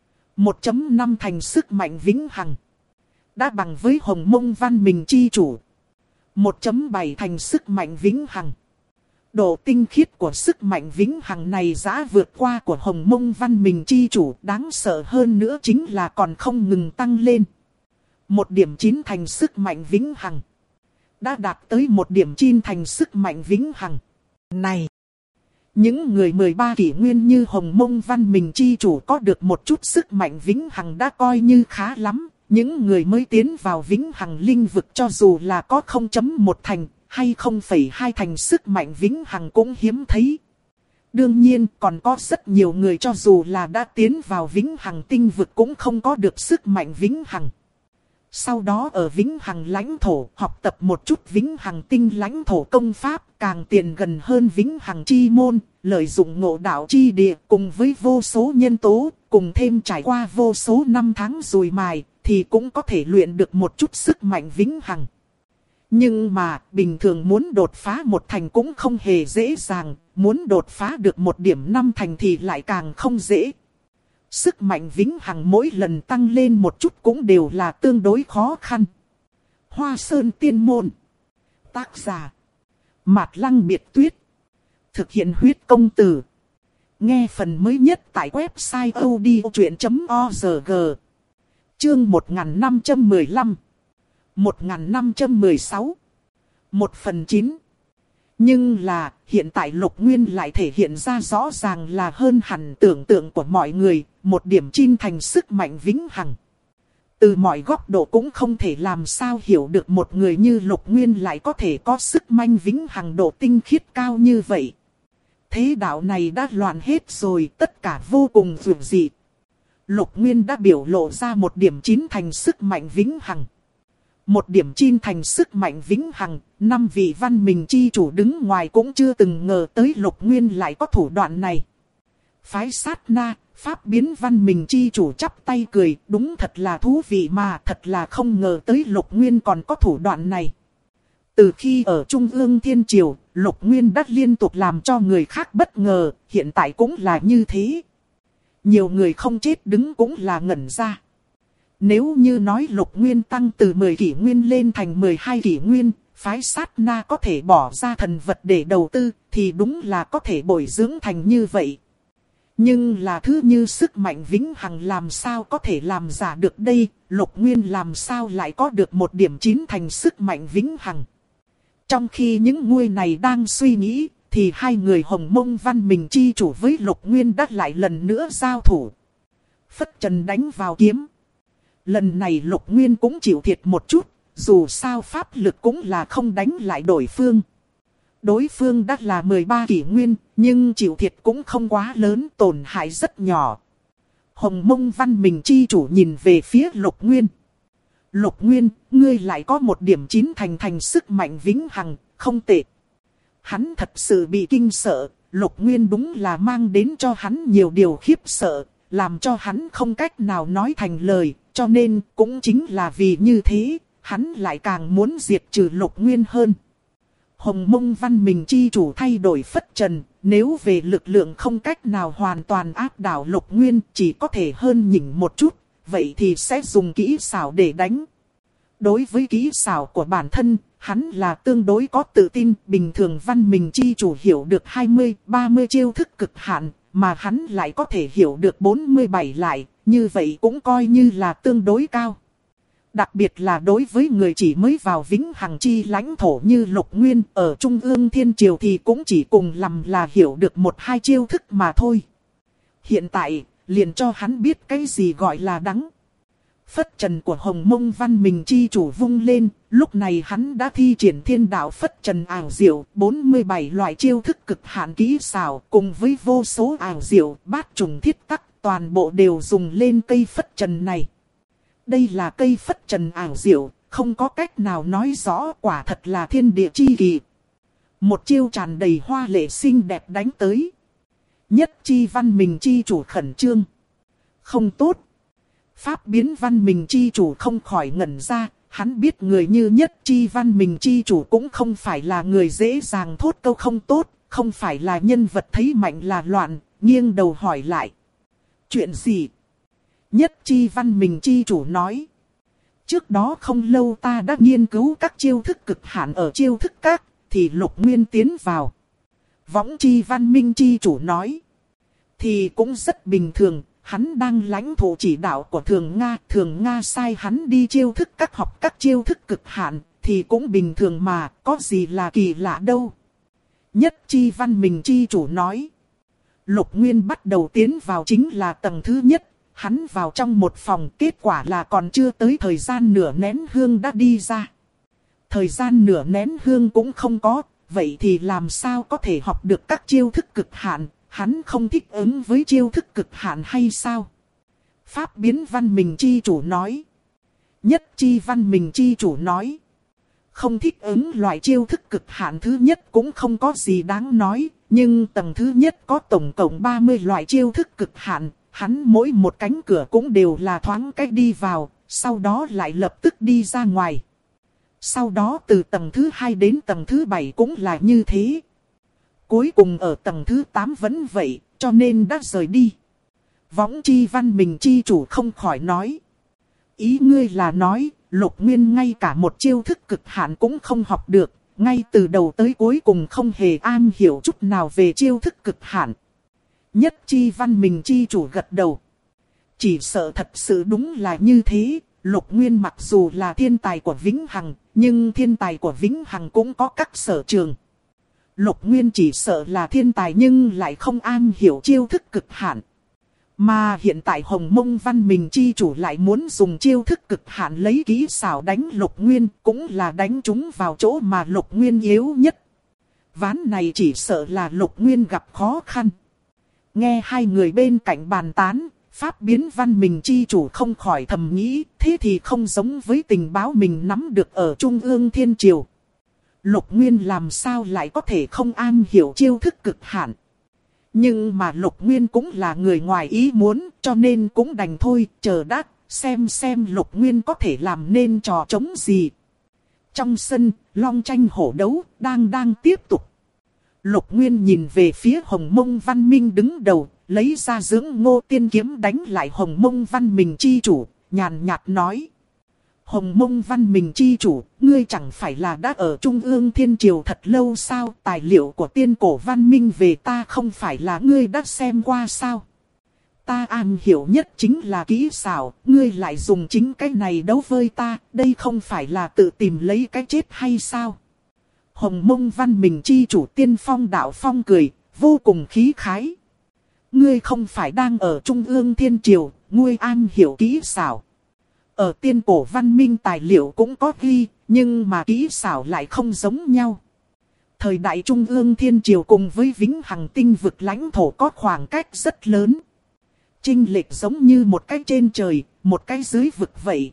1.5 thành sức mạnh vĩnh hằng. Đã bằng với Hồng Mông Văn Minh chi chủ. 1.7 thành sức mạnh vĩnh hằng. Độ tinh khiết của sức mạnh vĩnh hằng này đã vượt qua của Hồng Mông Văn Minh chi chủ. Đáng sợ hơn nữa chính là còn không ngừng tăng lên. 1.9 thành sức mạnh vĩnh hằng. Đã đạt tới 1.9 thành sức mạnh vĩnh hằng. Này! Những người 13 kỷ nguyên như Hồng Mông Văn Minh chi chủ có được một chút sức mạnh vĩnh hằng đã coi như khá lắm. Những người mới tiến vào vĩnh hằng linh vực cho dù là có 0.1 thành hay 0.2 thành sức mạnh vĩnh hằng cũng hiếm thấy. Đương nhiên còn có rất nhiều người cho dù là đã tiến vào vĩnh hằng tinh vực cũng không có được sức mạnh vĩnh hằng. Sau đó ở vĩnh hằng lãnh thổ học tập một chút vĩnh hằng tinh lãnh thổ công pháp, càng tiền gần hơn vĩnh hằng chi môn, lợi dụng ngộ đạo chi địa cùng với vô số nhân tố, cùng thêm trải qua vô số năm tháng dùi mài, thì cũng có thể luyện được một chút sức mạnh vĩnh hằng. Nhưng mà bình thường muốn đột phá một thành cũng không hề dễ dàng, muốn đột phá được 1.5 thành thì lại càng không dễ. Sức mạnh vĩnh hằng mỗi lần tăng lên một chút cũng đều là tương đối khó khăn. Hoa Sơn Tiên Môn. Tác giả Mạt Lăng Biệt Tuyết. Thực hiện huyết công từ. Nghe phần mới nhất tại website odchuyện.org. Chương 1515. 1516. 1/9. Nhưng là, hiện tại Lục Nguyên lại thể hiện ra rõ ràng là hơn hẳn tưởng tượng của mọi người, 1.9 thành sức mạnh vĩnh hằng. Từ mọi góc độ cũng không thể làm sao hiểu được một người như Lục Nguyên lại có thể có sức mạnh vĩnh hằng độ tinh khiết cao như vậy. Thế đạo này đã loạn hết rồi, tất cả vô cùng dường dị. Lục Nguyên đã biểu lộ ra 1.9 thành sức mạnh vĩnh hằng. 1.9 thành sức mạnh vĩnh hằng, 5 vị văn minh chi chủ đứng ngoài cũng chưa từng ngờ tới Lục Nguyên lại có thủ đoạn này. Phái Sát Na, Pháp biến văn minh chi chủ chắp tay cười, đúng thật là thú vị mà, thật là không ngờ tới Lục Nguyên còn có thủ đoạn này. Từ khi ở Trung ương Thiên Triều, Lục Nguyên đã liên tục làm cho người khác bất ngờ, hiện tại cũng là như thế. Nhiều người không chết đứng cũng là ngẩn ra. Nếu như nói Lục Nguyên tăng từ 10 kỷ nguyên lên thành 12 kỷ nguyên, phái Sát Na có thể bỏ ra thần vật để đầu tư, thì đúng là có thể bồi dưỡng thành như vậy. Nhưng là thứ như sức mạnh vĩnh hằng làm sao có thể làm giả được đây, Lục Nguyên làm sao lại có được 1.9 thành sức mạnh vĩnh hằng. Trong khi những người này đang suy nghĩ, thì hai người Hồng Mông Văn Minh chi chủ với Lục Nguyên đã lại lần nữa giao thủ. Phất trần đánh vào kiếm. Lần này Lục Nguyên cũng chịu thiệt một chút, dù sao pháp lực cũng là không đánh lại đối phương. Đối phương đã là 13 kỷ nguyên, nhưng chịu thiệt cũng không quá lớn, tổn hại rất nhỏ. Hồng Mông Văn Minh chi chủ nhìn về phía Lục Nguyên. Lục Nguyên, ngươi lại có 1.9 thành sức mạnh vĩnh hằng, không tệ. Hắn thật sự bị kinh sợ, Lục Nguyên đúng là mang đến cho hắn nhiều điều khiếp sợ, làm cho hắn không cách nào nói thành lời, cho nên cũng chính là vì như thế, hắn lại càng muốn diệt trừ Lục Nguyên hơn. Hồng Mông văn minh chi chủ thay đổi phất trần, nếu về lực lượng không cách nào hoàn toàn áp đảo Lục Nguyên, chỉ có thể hơn nhỉnh một chút, vậy thì sẽ dùng kỹ xảo để đánh. Đối với kỹ xảo của bản thân, hắn là tương đối có tự tin, bình thường văn minh chi chủ hiểu được 20-30 chiêu thức cực hạn, mà hắn lại có thể hiểu được 47 lại, như vậy cũng coi như là tương đối cao. Đặc biệt là đối với người chỉ mới vào vĩnh hằng chi lãnh thổ như Lục Nguyên ở Trung ương Thiên Triều thì cũng chỉ cùng lầm là hiểu được 1-2 chiêu thức mà thôi. Hiện tại, liền cho hắn biết cái gì gọi là đắng. Phất trần của Hồng Mông văn minh chi chủ vung lên, lúc này hắn đã thi triển thiên đạo phất trần ảo diệu, 47 loại chiêu thức cực hạn kỹ xảo cùng với vô số ảo diệu, bát trùng thiết tắc, toàn bộ đều dùng lên cây phất trần này. Đây là cây phất trần ảo diệu, không có cách nào nói rõ, quả thật là thiên địa chi kỳ. Một chiêu tràn đầy hoa lệ xinh đẹp đánh tới. Nhất chi văn minh chi chủ khẩn trương. Không tốt. Pháp biến văn minh chi chủ không khỏi ngẩn ra, hắn biết người như nhất chi văn minh chi chủ cũng không phải là người dễ dàng thốt câu không tốt, không phải là nhân vật thấy mạnh là loạn, nghiêng đầu hỏi lại. Chuyện gì? Nhất chi văn minh chi chủ nói. Trước đó không lâu ta đã nghiên cứu các chiêu thức cực hạn ở chiêu thức các, thì Lục Nguyên tiến vào. Võng chi văn minh chi chủ nói. Thì cũng rất bình thường, hắn đang lãnh thụ chỉ đạo của Thường Nga sai hắn đi chiêu thức các học các chiêu thức cực hạn, thì cũng bình thường mà, có gì là kỳ lạ đâu. Nhất chi văn minh chi chủ nói. Lục Nguyên bắt đầu tiến vào chính là tầng thứ nhất. Hắn vào trong một phòng, kết quả là còn chưa tới thời gian nửa nén hương đã đi ra. Thời gian nửa nén hương cũng không có, vậy thì làm sao có thể học được các chiêu thức cực hạn, hắn không thích ứng với chiêu thức cực hạn hay sao? Pháp biến văn minh chi chủ nói. Nhất chi văn minh chi chủ nói. Không thích ứng loại chiêu thức cực hạn thứ nhất cũng không có gì đáng nói, nhưng tầng thứ nhất có tổng cộng 30 loại chiêu thức cực hạn. Hắn mỗi một cánh cửa cũng đều là thoáng cách đi vào, sau đó lại lập tức đi ra ngoài. Sau đó từ tầng thứ 2 đến tầng thứ 7 cũng là như thế. Cuối cùng ở tầng thứ 8 vẫn vậy, cho nên đã rời đi. Võng chi văn minh chi chủ không khỏi nói. Ý ngươi là nói, Lục Nguyên ngay cả một chiêu thức cực hạn cũng không học được, ngay từ đầu tới cuối cùng không hề am hiểu chút nào về chiêu thức cực hạn. Nhất chi văn minh chi chủ gật đầu. Chỉ sợ thật sự đúng là như thế, Lục Nguyên mặc dù là thiên tài của Vĩnh Hằng, nhưng thiên tài của Vĩnh Hằng cũng có các sở trường. Lục Nguyên chỉ sợ là thiên tài nhưng lại không am hiểu chiêu thức cực hạn. Mà hiện tại Hồng Mông văn minh chi chủ lại muốn dùng chiêu thức cực hạn lấy kỹ xảo đánh Lục Nguyên, cũng là đánh chúng vào chỗ mà Lục Nguyên yếu nhất. Ván này chỉ sợ là Lục Nguyên gặp khó khăn. Nghe hai người bên cạnh bàn tán, pháp biến văn minh chi chủ không khỏi thầm nghĩ, thế thì không giống với tình báo mình nắm được ở Trung ương Thiên Triều. Lục Nguyên làm sao lại có thể không am hiểu chiêu thức cực hạn. Nhưng mà Lục Nguyên cũng là người ngoài ý muốn, cho nên cũng đành thôi, chờ đã, xem Lục Nguyên có thể làm nên trò trống gì. Trong sân, long tranh hổ đấu, đang tiếp tục. Lục Nguyên nhìn về phía Hồng Mông văn minh đứng đầu, lấy ra dưỡng ngô tiên kiếm đánh lại Hồng Mông văn minh chi chủ, nhàn nhạt nói. Hồng Mông văn minh chi chủ, ngươi chẳng phải là đã ở Trung ương Thiên Triều thật lâu sao? Tài liệu của tiên cổ văn minh về ta không phải là ngươi đã xem qua sao? Ta am hiểu nhất chính là kỹ xảo, ngươi lại dùng chính cái này đấu với ta, đây không phải là tự tìm lấy cái chết hay sao? Hồng Mông văn minh chi chủ Tiên Phong Đạo Phong cười, vô cùng khí khái. Ngươi không phải đang ở Trung ương Thiên Triều, ngươi am hiểu kỹ xảo. Ở tiên cổ văn minh tài liệu cũng có ghi, nhưng mà kỹ xảo lại không giống nhau. Thời đại Trung ương Thiên Triều cùng với Vĩnh Hằng tinh vực lãnh thổ có khoảng cách rất lớn. Chênh lệch giống như một cái trên trời, một cái dưới vực vậy.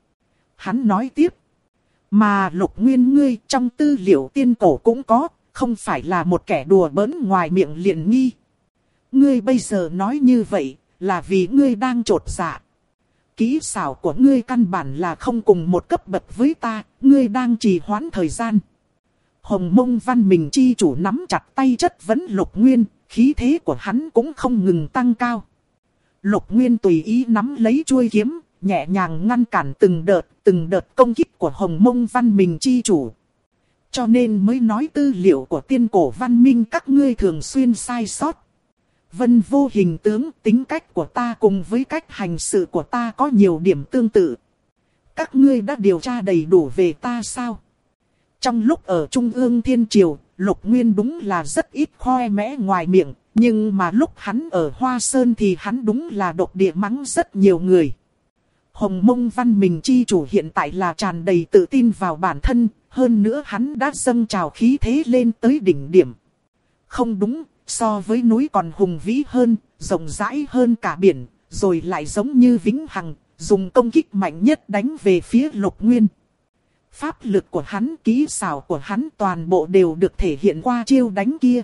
Hắn nói tiếp. Mà Lục Nguyên ngươi trong tư liệu tiên cổ cũng có, không phải là một kẻ đùa bỡn ngoài miệng liền nghi. Ngươi bây giờ nói như vậy, là vì ngươi đang trột dạ. Kỹ xảo của ngươi căn bản là không cùng một cấp bậc với ta, ngươi đang trì hoãn thời gian. Hồng Mông Văn Minh chi chủ nắm chặt tay chất vấn Lục Nguyên, khí thế của hắn cũng không ngừng tăng cao. Lục Nguyên tùy ý nắm lấy chuôi kiếm, nhẹ nhàng ngăn cản từng đợt công kích của Hồng Mông Văn Minh chi chủ. Cho nên mới nói tư liệu của tiên cổ văn minh các ngươi thường xuyên sai sót. Vân Vô Hình tướng, tính cách của ta cùng với cách hành sự của ta có nhiều điểm tương tự. Các ngươi đã điều tra đầy đủ về ta sao? Trong lúc ở Trung ương Thiên Triều, Lục Nguyên đúng là rất ít khoe mẽ ngoài miệng. Nhưng mà lúc hắn ở Hoa Sơn thì hắn đúng là độc địa mắng rất nhiều người. Hồng Mông Văn Minh chi chủ hiện tại là tràn đầy tự tin vào bản thân. Hơn nữa hắn đã dâng trào khí thế lên tới đỉnh điểm. Không đúng, so với núi còn hùng vĩ hơn, rộng rãi hơn cả biển. Rồi lại giống như vĩnh hằng, dùng công kích mạnh nhất đánh về phía Lục Nguyên. Pháp lực của hắn, kỹ xảo của hắn toàn bộ đều được thể hiện qua chiêu đánh kia.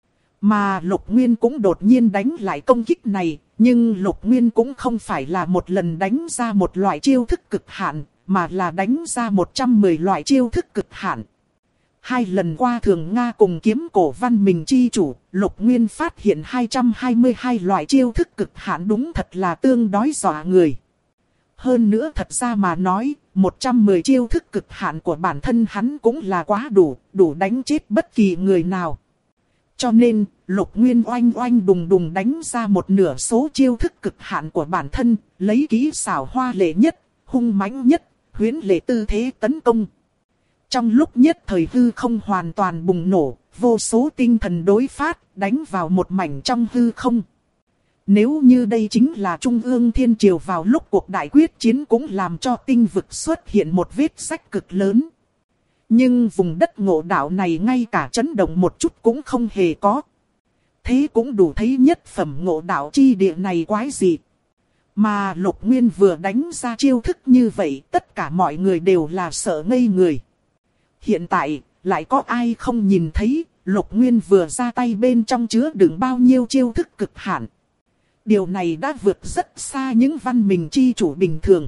Mà Lục Nguyên cũng đột nhiên đánh lại công kích này, nhưng Lục Nguyên cũng không phải là một lần đánh ra một loại chiêu thức cực hạn, mà là đánh ra 110 loại chiêu thức cực hạn. 2 lần qua Thường Nga cùng kiếm cổ văn minh chi chủ, Lục Nguyên phát hiện 222 loại chiêu thức cực hạn, đúng thật là tương đối dọa người. Hơn nữa thật ra mà nói, 110 chiêu thức cực hạn của bản thân hắn cũng là quá đủ đánh chết bất kỳ người nào. Cho nên, Lục Nguyên oanh oanh đùng đùng đánh ra một nửa số chiêu thức cực hạn của bản thân, lấy kỹ xảo hoa lệ nhất, hung mãnh nhất, huyễn lệ tư thế tấn công. Trong lúc nhất thời hư không hoàn toàn bùng nổ, vô số tinh thần đối phát, đánh vào một mảnh trong hư không. Nếu như đây chính là Trung ương Thiên Triều vào lúc cuộc đại quyết chiến cũng làm cho tinh vực xuất hiện một vết rách cực lớn. Nhưng vùng đất Ngộ Đạo này ngay cả chấn động một chút cũng không hề có. Thế cũng đủ thấy nhất phẩm Ngộ Đạo chi địa này quái dị. Mà Lục Nguyên vừa đánh ra chiêu thức như vậy, tất cả mọi người đều là sợ ngây người. Hiện tại, lại có ai không nhìn thấy, Lục Nguyên vừa ra tay bên trong chứa đựng bao nhiêu chiêu thức cực hạn. Điều này đã vượt rất xa những văn minh chi chủ bình thường.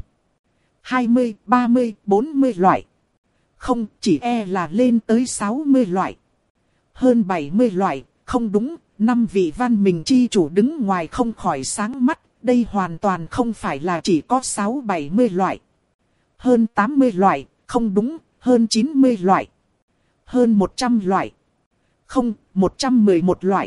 20, 30, 40 loại. Không, chỉ là lên tới 60 loại. Hơn 70 loại, không đúng, 5 vị văn minh chi chủ đứng ngoài không khỏi sáng mắt. Đây hoàn toàn không phải là chỉ có 6-70 loại. Hơn 80 loại, không đúng, hơn 90 loại. Hơn 100 loại. Không, 111 loại.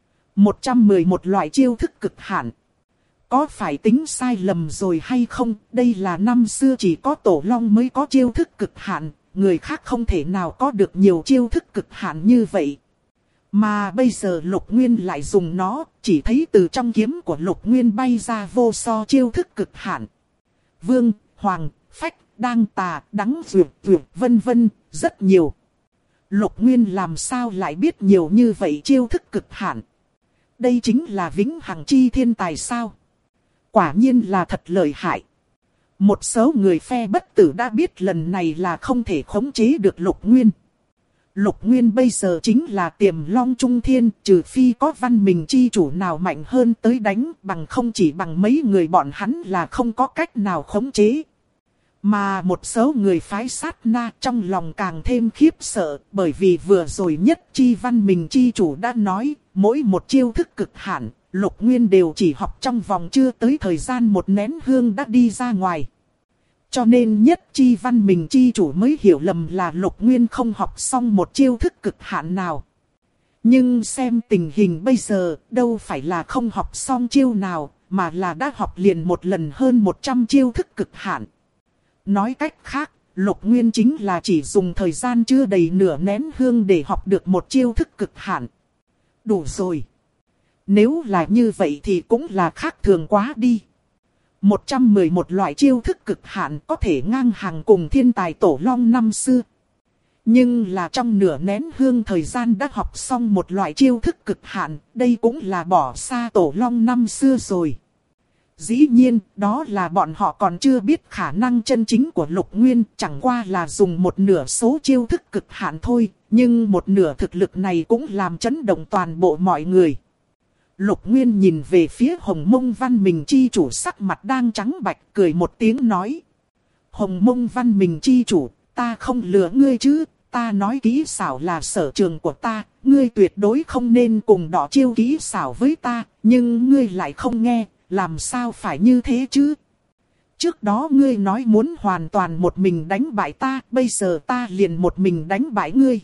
111 loại chiêu thức cực hạn. Có phải tính sai lầm rồi hay không? Đây là năm xưa chỉ có Tổ Long mới có chiêu thức cực hạn. Người khác không thể nào có được nhiều chiêu thức cực hạn như vậy. Mà bây giờ Lục Nguyên lại dùng nó, chỉ thấy từ trong kiếm của Lục Nguyên bay ra vô so chiêu thức cực hạn. Vương, Hoàng, Phách, Đang, Tà, Đắng, Duyệt, vân vân, rất nhiều. Lục Nguyên làm sao lại biết nhiều như vậy chiêu thức cực hạn? Đây chính là vĩnh hằng chi thiên tài sao? Quả nhiên là thật lợi hại. Một số người phe bất tử đã biết lần này là không thể khống chế được Lục Nguyên. Lục Nguyên bây giờ chính là tiềm long trung thiên, trừ phi có văn minh chi chủ nào mạnh hơn tới đánh, bằng không chỉ bằng mấy người bọn hắn là không có cách nào khống chế. Mà một số người phái sát na trong lòng càng thêm khiếp sợ, bởi vì vừa rồi nhất chi văn minh chi chủ đã nói, mỗi một chiêu thức cực hạn, Lục Nguyên đều chỉ học trong vòng chưa tới thời gian một nén hương đã đi ra ngoài. Cho nên nhất chi văn minh chi chủ mới hiểu lầm là Lục Nguyên không học xong một chiêu thức cực hạn nào. Nhưng xem tình hình bây giờ, đâu phải là không học xong chiêu nào, mà là đã học liền một lần hơn 100 chiêu thức cực hạn. Nói cách khác, Lục Nguyên chính là chỉ dùng thời gian chưa đầy nửa nén hương để học được một chiêu thức cực hạn. Đủ rồi. Nếu là như vậy thì cũng là khác thường quá đi. 111 loại chiêu thức cực hạn có thể ngang hàng cùng thiên tài Tổ Long năm xưa. Nhưng là trong nửa nén hương thời gian đã học xong một loại chiêu thức cực hạn, đây cũng là bỏ xa Tổ Long năm xưa rồi. Dĩ nhiên, đó là bọn họ còn chưa biết khả năng chân chính của Lục Nguyên, chẳng qua là dùng một nửa số chiêu thức cực hạn thôi, nhưng một nửa thực lực này cũng làm chấn động toàn bộ mọi người. Lục Nguyên nhìn về phía Hồng Mông Văn Minh chi chủ sắc mặt đang trắng bạch, cười một tiếng nói. Hồng Mông Văn Minh chi chủ, ta không lừa ngươi chứ, ta nói kỹ xảo là sở trường của ta, ngươi tuyệt đối không nên cùng đọ chiêu kỹ xảo với ta, nhưng ngươi lại không nghe, làm sao phải như thế chứ? Trước đó ngươi nói muốn hoàn toàn một mình đánh bại ta, bây giờ ta liền một mình đánh bại ngươi.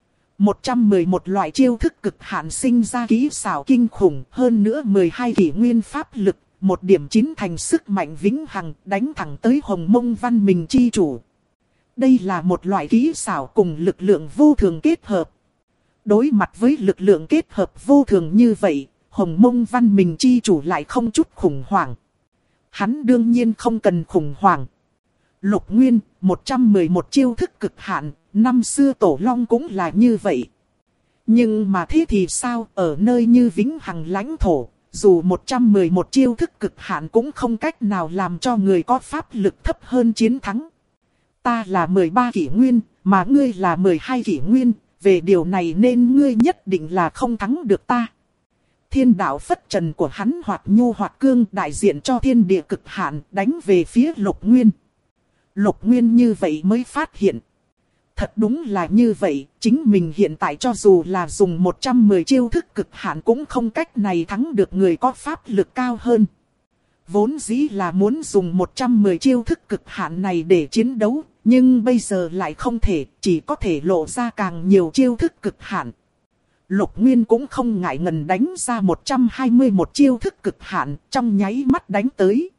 111 loại chiêu thức cực hạn sinh ra kỹ xảo kinh khủng, hơn nữa 12 kỷ nguyên pháp lực, một điểm chín thành sức mạnh vĩnh hằng, đánh thẳng tới Hồng Mông Văn Minh chi chủ. Đây là một loại kỹ xảo cùng lực lượng vô thường kết hợp. Đối mặt với lực lượng kết hợp vô thường như vậy, Hồng Mông Văn Minh chi chủ lại không chút khủng hoảng. Hắn đương nhiên không cần khủng hoảng. Lục Nguyên, 111 chiêu thức cực hạn, năm xưa Tổ Long cũng là như vậy. Nhưng mà thế thì sao, ở nơi như vĩnh hằng lãnh thổ, dù 111 chiêu thức cực hạn cũng không cách nào làm cho người có pháp lực thấp hơn chiến thắng. Ta là 13 kỷ nguyên, mà ngươi là 12 kỷ nguyên, về điều này nên ngươi nhất định là không thắng được ta. Thiên đạo phất trần của hắn hoạt nhu hoạt cương đại diện cho thiên địa cực hạn, đánh về phía Lục Nguyên. Lục Nguyên như vậy mới phát hiện. Thật đúng là như vậy, chính mình hiện tại cho dù là dùng 110 chiêu thức cực hạn cũng không cách này thắng được người có pháp lực cao hơn. Vốn dĩ là muốn dùng 110 chiêu thức cực hạn này để chiến đấu, nhưng bây giờ lại không thể, chỉ có thể lộ ra càng nhiều chiêu thức cực hạn. Lục Nguyên cũng không ngại ngần đánh ra 121 chiêu thức cực hạn, trong nháy mắt đánh tới.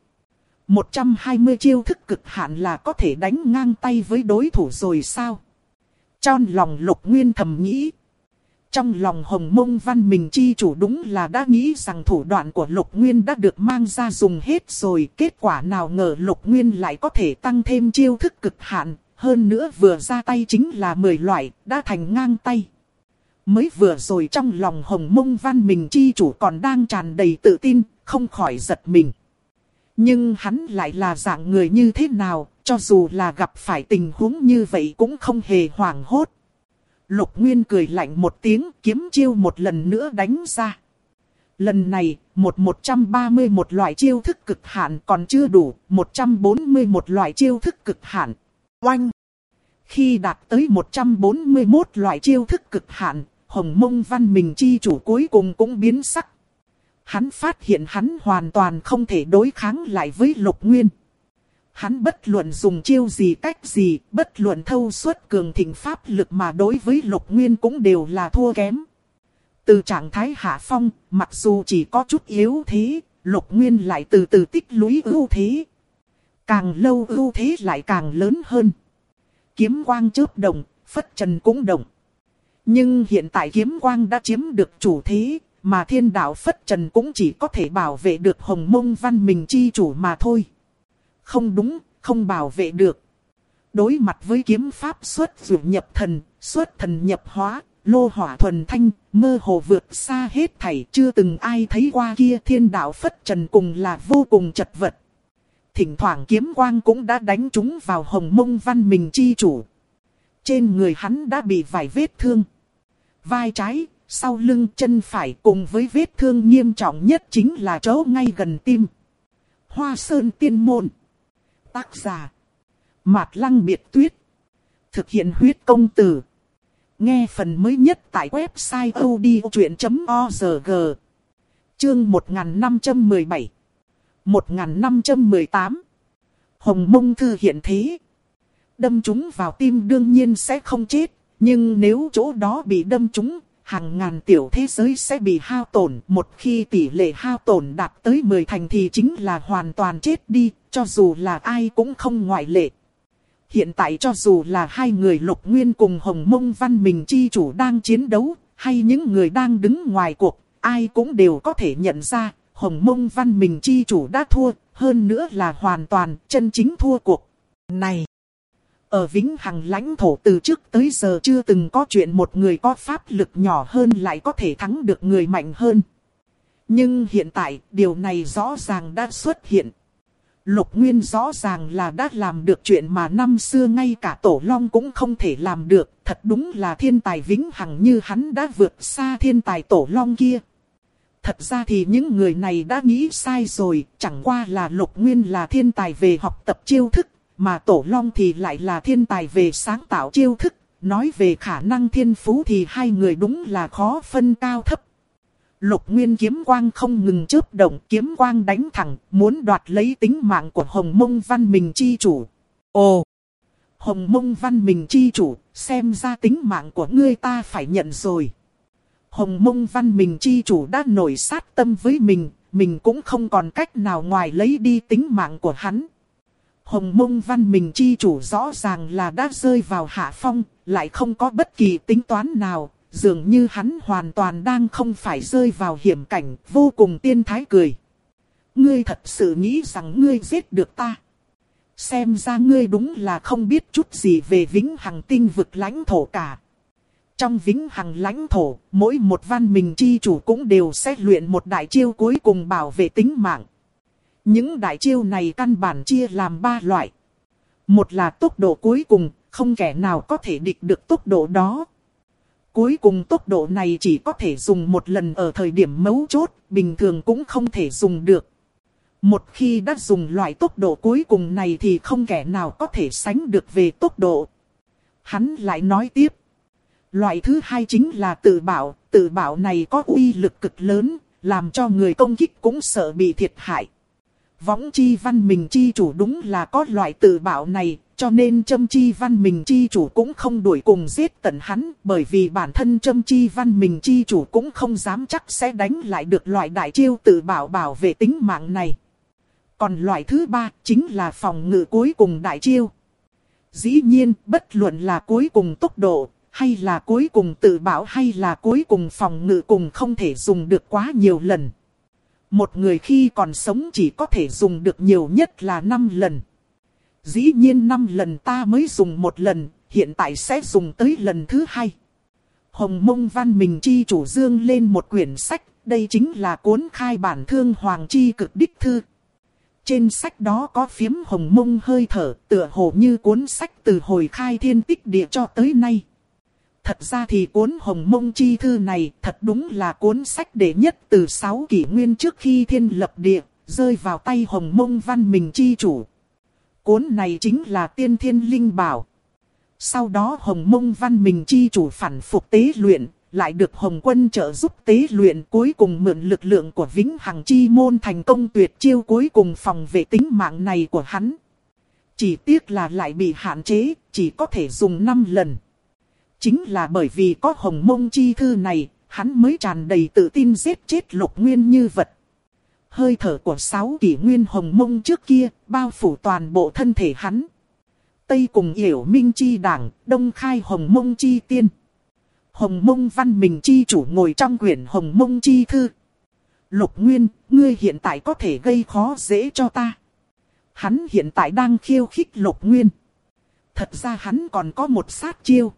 120 chiêu thức cực hạn là có thể đánh ngang tay với đối thủ rồi sao? Trong lòng Lục Nguyên thầm nghĩ. Trong lòng Hồng Mông Văn Minh chi chủ đúng là đã nghĩ rằng thủ đoạn của Lục Nguyên đã được mang ra dùng hết rồi. Kết quả nào ngờ Lục Nguyên lại có thể tăng thêm chiêu thức cực hạn. Hơn nữa vừa ra tay chính là 10 loại, đã thành ngang tay. Mới vừa rồi trong lòng Hồng Mông Văn Minh chi chủ còn đang tràn đầy tự tin, không khỏi giật mình. Nhưng hắn lại là dạng người như thế nào, cho dù là gặp phải tình huống như vậy cũng không hề hoảng hốt. Lục Nguyên cười lạnh một tiếng, kiếm chiêu một lần nữa đánh ra. Lần này, 131 loại chiêu thức cực hạn còn chưa đủ, 141 loại chiêu thức cực hạn. Oanh! Khi đạt tới 141 loại chiêu thức cực hạn, Hồng Mông Văn Minh chi chủ cuối cùng cũng biến sắc. Hắn phát hiện hắn hoàn toàn không thể đối kháng lại với Lục Nguyên. Hắn bất luận dùng chiêu gì cách gì, bất luận thâu suốt cường thịnh pháp lực mà đối với Lục Nguyên cũng đều là thua kém. Từ trạng thái hạ phong, mặc dù chỉ có chút yếu thế, Lục Nguyên lại từ từ tích lũy ưu thế. Càng lâu ưu thế lại càng lớn hơn. Kiếm quang chớp động, phất trần cũng động. Nhưng hiện tại kiếm quang đã chiếm được chủ thế, mà thiên đạo phất trần cũng chỉ có thể bảo vệ được Hồng Mông Văn Minh chi chủ mà thôi. Không đúng, không bảo vệ được. Đối mặt với kiếm pháp xuất dụ nhập thần, xuất thần nhập hóa, lô hỏa thuần thanh, mơ hồ vượt xa hết thảy, chưa từng ai thấy qua kia, thiên đạo phất trần cùng là vô cùng chật vật. Thỉnh thoảng kiếm quang cũng đã đánh trúng vào Hồng Mông Văn Minh chi chủ. Trên người hắn đã bị vài vết thương. Vai trái, sau lưng, chân phải cùng với vết thương nghiêm trọng nhất chính là chỗ ngay gần tim. Hoa Sơn Tiên Môn. Tác giả Mạt Lăng Biệt Tuyết. Thực hiện huyết công từ. Nghe phần mới nhất tại website odchuyện.org. Chương 1517 1518. Hồng Mông Thư hiện thế. Đâm trúng vào tim đương nhiên sẽ không chết, nhưng nếu chỗ đó bị đâm trúng, hàng ngàn tiểu thế giới sẽ bị hao tổn. Một khi tỷ lệ hao tổn đạt tới 10 thành thì chính là hoàn toàn chết đi, cho dù là ai cũng không ngoại lệ. Hiện tại cho dù là hai người Lục Nguyên cùng Hồng Mông Văn Minh chi chủ đang chiến đấu, hay những người đang đứng ngoài cuộc, ai cũng đều có thể nhận ra, Hồng Mông Văn Minh chi chủ đã thua, hơn nữa là hoàn toàn chân chính thua cuộc. Này! Ở Vĩnh Hằng lãnh thổ từ trước tới giờ chưa từng có chuyện một người có pháp lực nhỏ hơn lại có thể thắng được người mạnh hơn. Nhưng hiện tại, điều này rõ ràng đã xuất hiện. Lục Nguyên rõ ràng là đã làm được chuyện mà năm xưa ngay cả Tổ Long cũng không thể làm được. Thật đúng là thiên tài Vĩnh Hằng, như hắn đã vượt xa thiên tài Tổ Long kia. Thật ra thì những người này đã nghĩ sai rồi, chẳng qua là Lục Nguyên là thiên tài về học tập chiêu thức, mà Tổ Long thì lại là thiên tài về sáng tạo chiêu thức, nói về khả năng thiên phú thì hai người đúng là khó phân cao thấp. Lục Nguyên kiếm quang không ngừng chớp động, kiếm quang đánh thẳng, muốn đoạt lấy tính mạng của Hồng Mông Văn Minh chi chủ. Ồ! Hồng Mông Văn Minh chi chủ, xem ra tính mạng của ngươi ta phải nhận rồi. Hồng Mông Văn Minh chi chủ đã nổi sát tâm với mình cũng không còn cách nào ngoài lấy đi tính mạng của hắn. Hồng Mông Văn Minh chi chủ rõ ràng là đã rơi vào hạ phong, lại không có bất kỳ tính toán nào, dường như hắn hoàn toàn đang không phải rơi vào hiểm cảnh, vô cùng tiên thái cười. Ngươi thật sự nghĩ rằng ngươi giết được ta? Xem ra ngươi đúng là không biết chút gì về Vĩnh Hằng tinh vực lãnh thổ cả. Trong Vĩnh Hằng lãnh thổ, mỗi một văn minh chi chủ cũng đều sẽ luyện một đại chiêu cuối cùng bảo vệ tính mạng. Những đại chiêu này căn bản chia làm 3 loại. Một là tốc độ cuối cùng, không kẻ nào có thể địch được tốc độ đó. Cuối cùng tốc độ này chỉ có thể dùng một lần ở thời điểm mấu chốt, bình thường cũng không thể dùng được. Một khi đã dùng loại tốc độ cuối cùng này thì không kẻ nào có thể sánh được về tốc độ. Hắn lại nói tiếp. Loại thứ hai chính là tự bảo này có uy lực cực lớn, làm cho người công kích cũng sợ bị thiệt hại. Võng Chi Văn Minh chi chủ đúng là có loại tự bảo này, cho nên Trâm Chi Văn Minh chi chủ cũng không đuổi cùng giết tận hắn, bởi vì bản thân Trâm Chi Văn Minh chi chủ cũng không dám chắc sẽ đánh lại được loại đại chiêu tự bảo vệ tính mạng này. Còn loại thứ ba chính là phòng ngự cuối cùng đại chiêu. Dĩ nhiên, bất luận là cuối cùng tốc độ, hay là cuối cùng tự bảo hay là cuối cùng phòng ngự cùng không thể dùng được quá nhiều lần. Một người khi còn sống chỉ có thể dùng được nhiều nhất là 5 lần. Dĩ nhiên 5 lần ta mới dùng một lần, hiện tại sẽ dùng tới lần thứ 2. Hồng Mông Văn Minh chi chủ dương lên một quyển sách, đây chính là cuốn khai bản Thương Hoàng chi cực đích thư. Trên sách đó có phiếm Hồng Mông hơi thở, tựa hồ như cuốn sách từ hồi khai thiên tích địa cho tới nay. Thật ra thì cuốn Hồng Mông chi thư này thật đúng là cuốn sách đệ nhất từ 6 kỷ nguyên trước khi thiên lập địa, rơi vào tay Hồng Mông Văn Minh chi chủ. Cuốn này chính là tiên thiên linh bảo. Sau đó Hồng Mông Văn Minh chi chủ phản phục tế luyện, lại được Hồng Quân trợ giúp tế luyện, cuối cùng mượn lực lượng của Vĩnh Hằng chi môn thành công tuyệt chiêu cuối cùng phòng vệ tính mạng này của hắn. Chỉ tiếc là lại bị hạn chế, chỉ có thể dùng 5 lần. Chính là bởi vì có Hồng Mông chi thư này, hắn mới tràn đầy tự tin giết chết Lục Nguyên như vật. Hơi thở của 6 kỷ nguyên Hồng Mông trước kia, bao phủ toàn bộ thân thể hắn. Tây cùng Yểu Minh chi đảng, Đông khai Hồng Mông chi tiên. Hồng Mông Văn Minh chi chủ ngồi trong quyển Hồng Mông chi thư. Lục Nguyên, ngươi hiện tại có thể gây khó dễ cho ta. Hắn hiện tại đang khiêu khích Lục Nguyên. Thật ra hắn còn có một sát chiêu.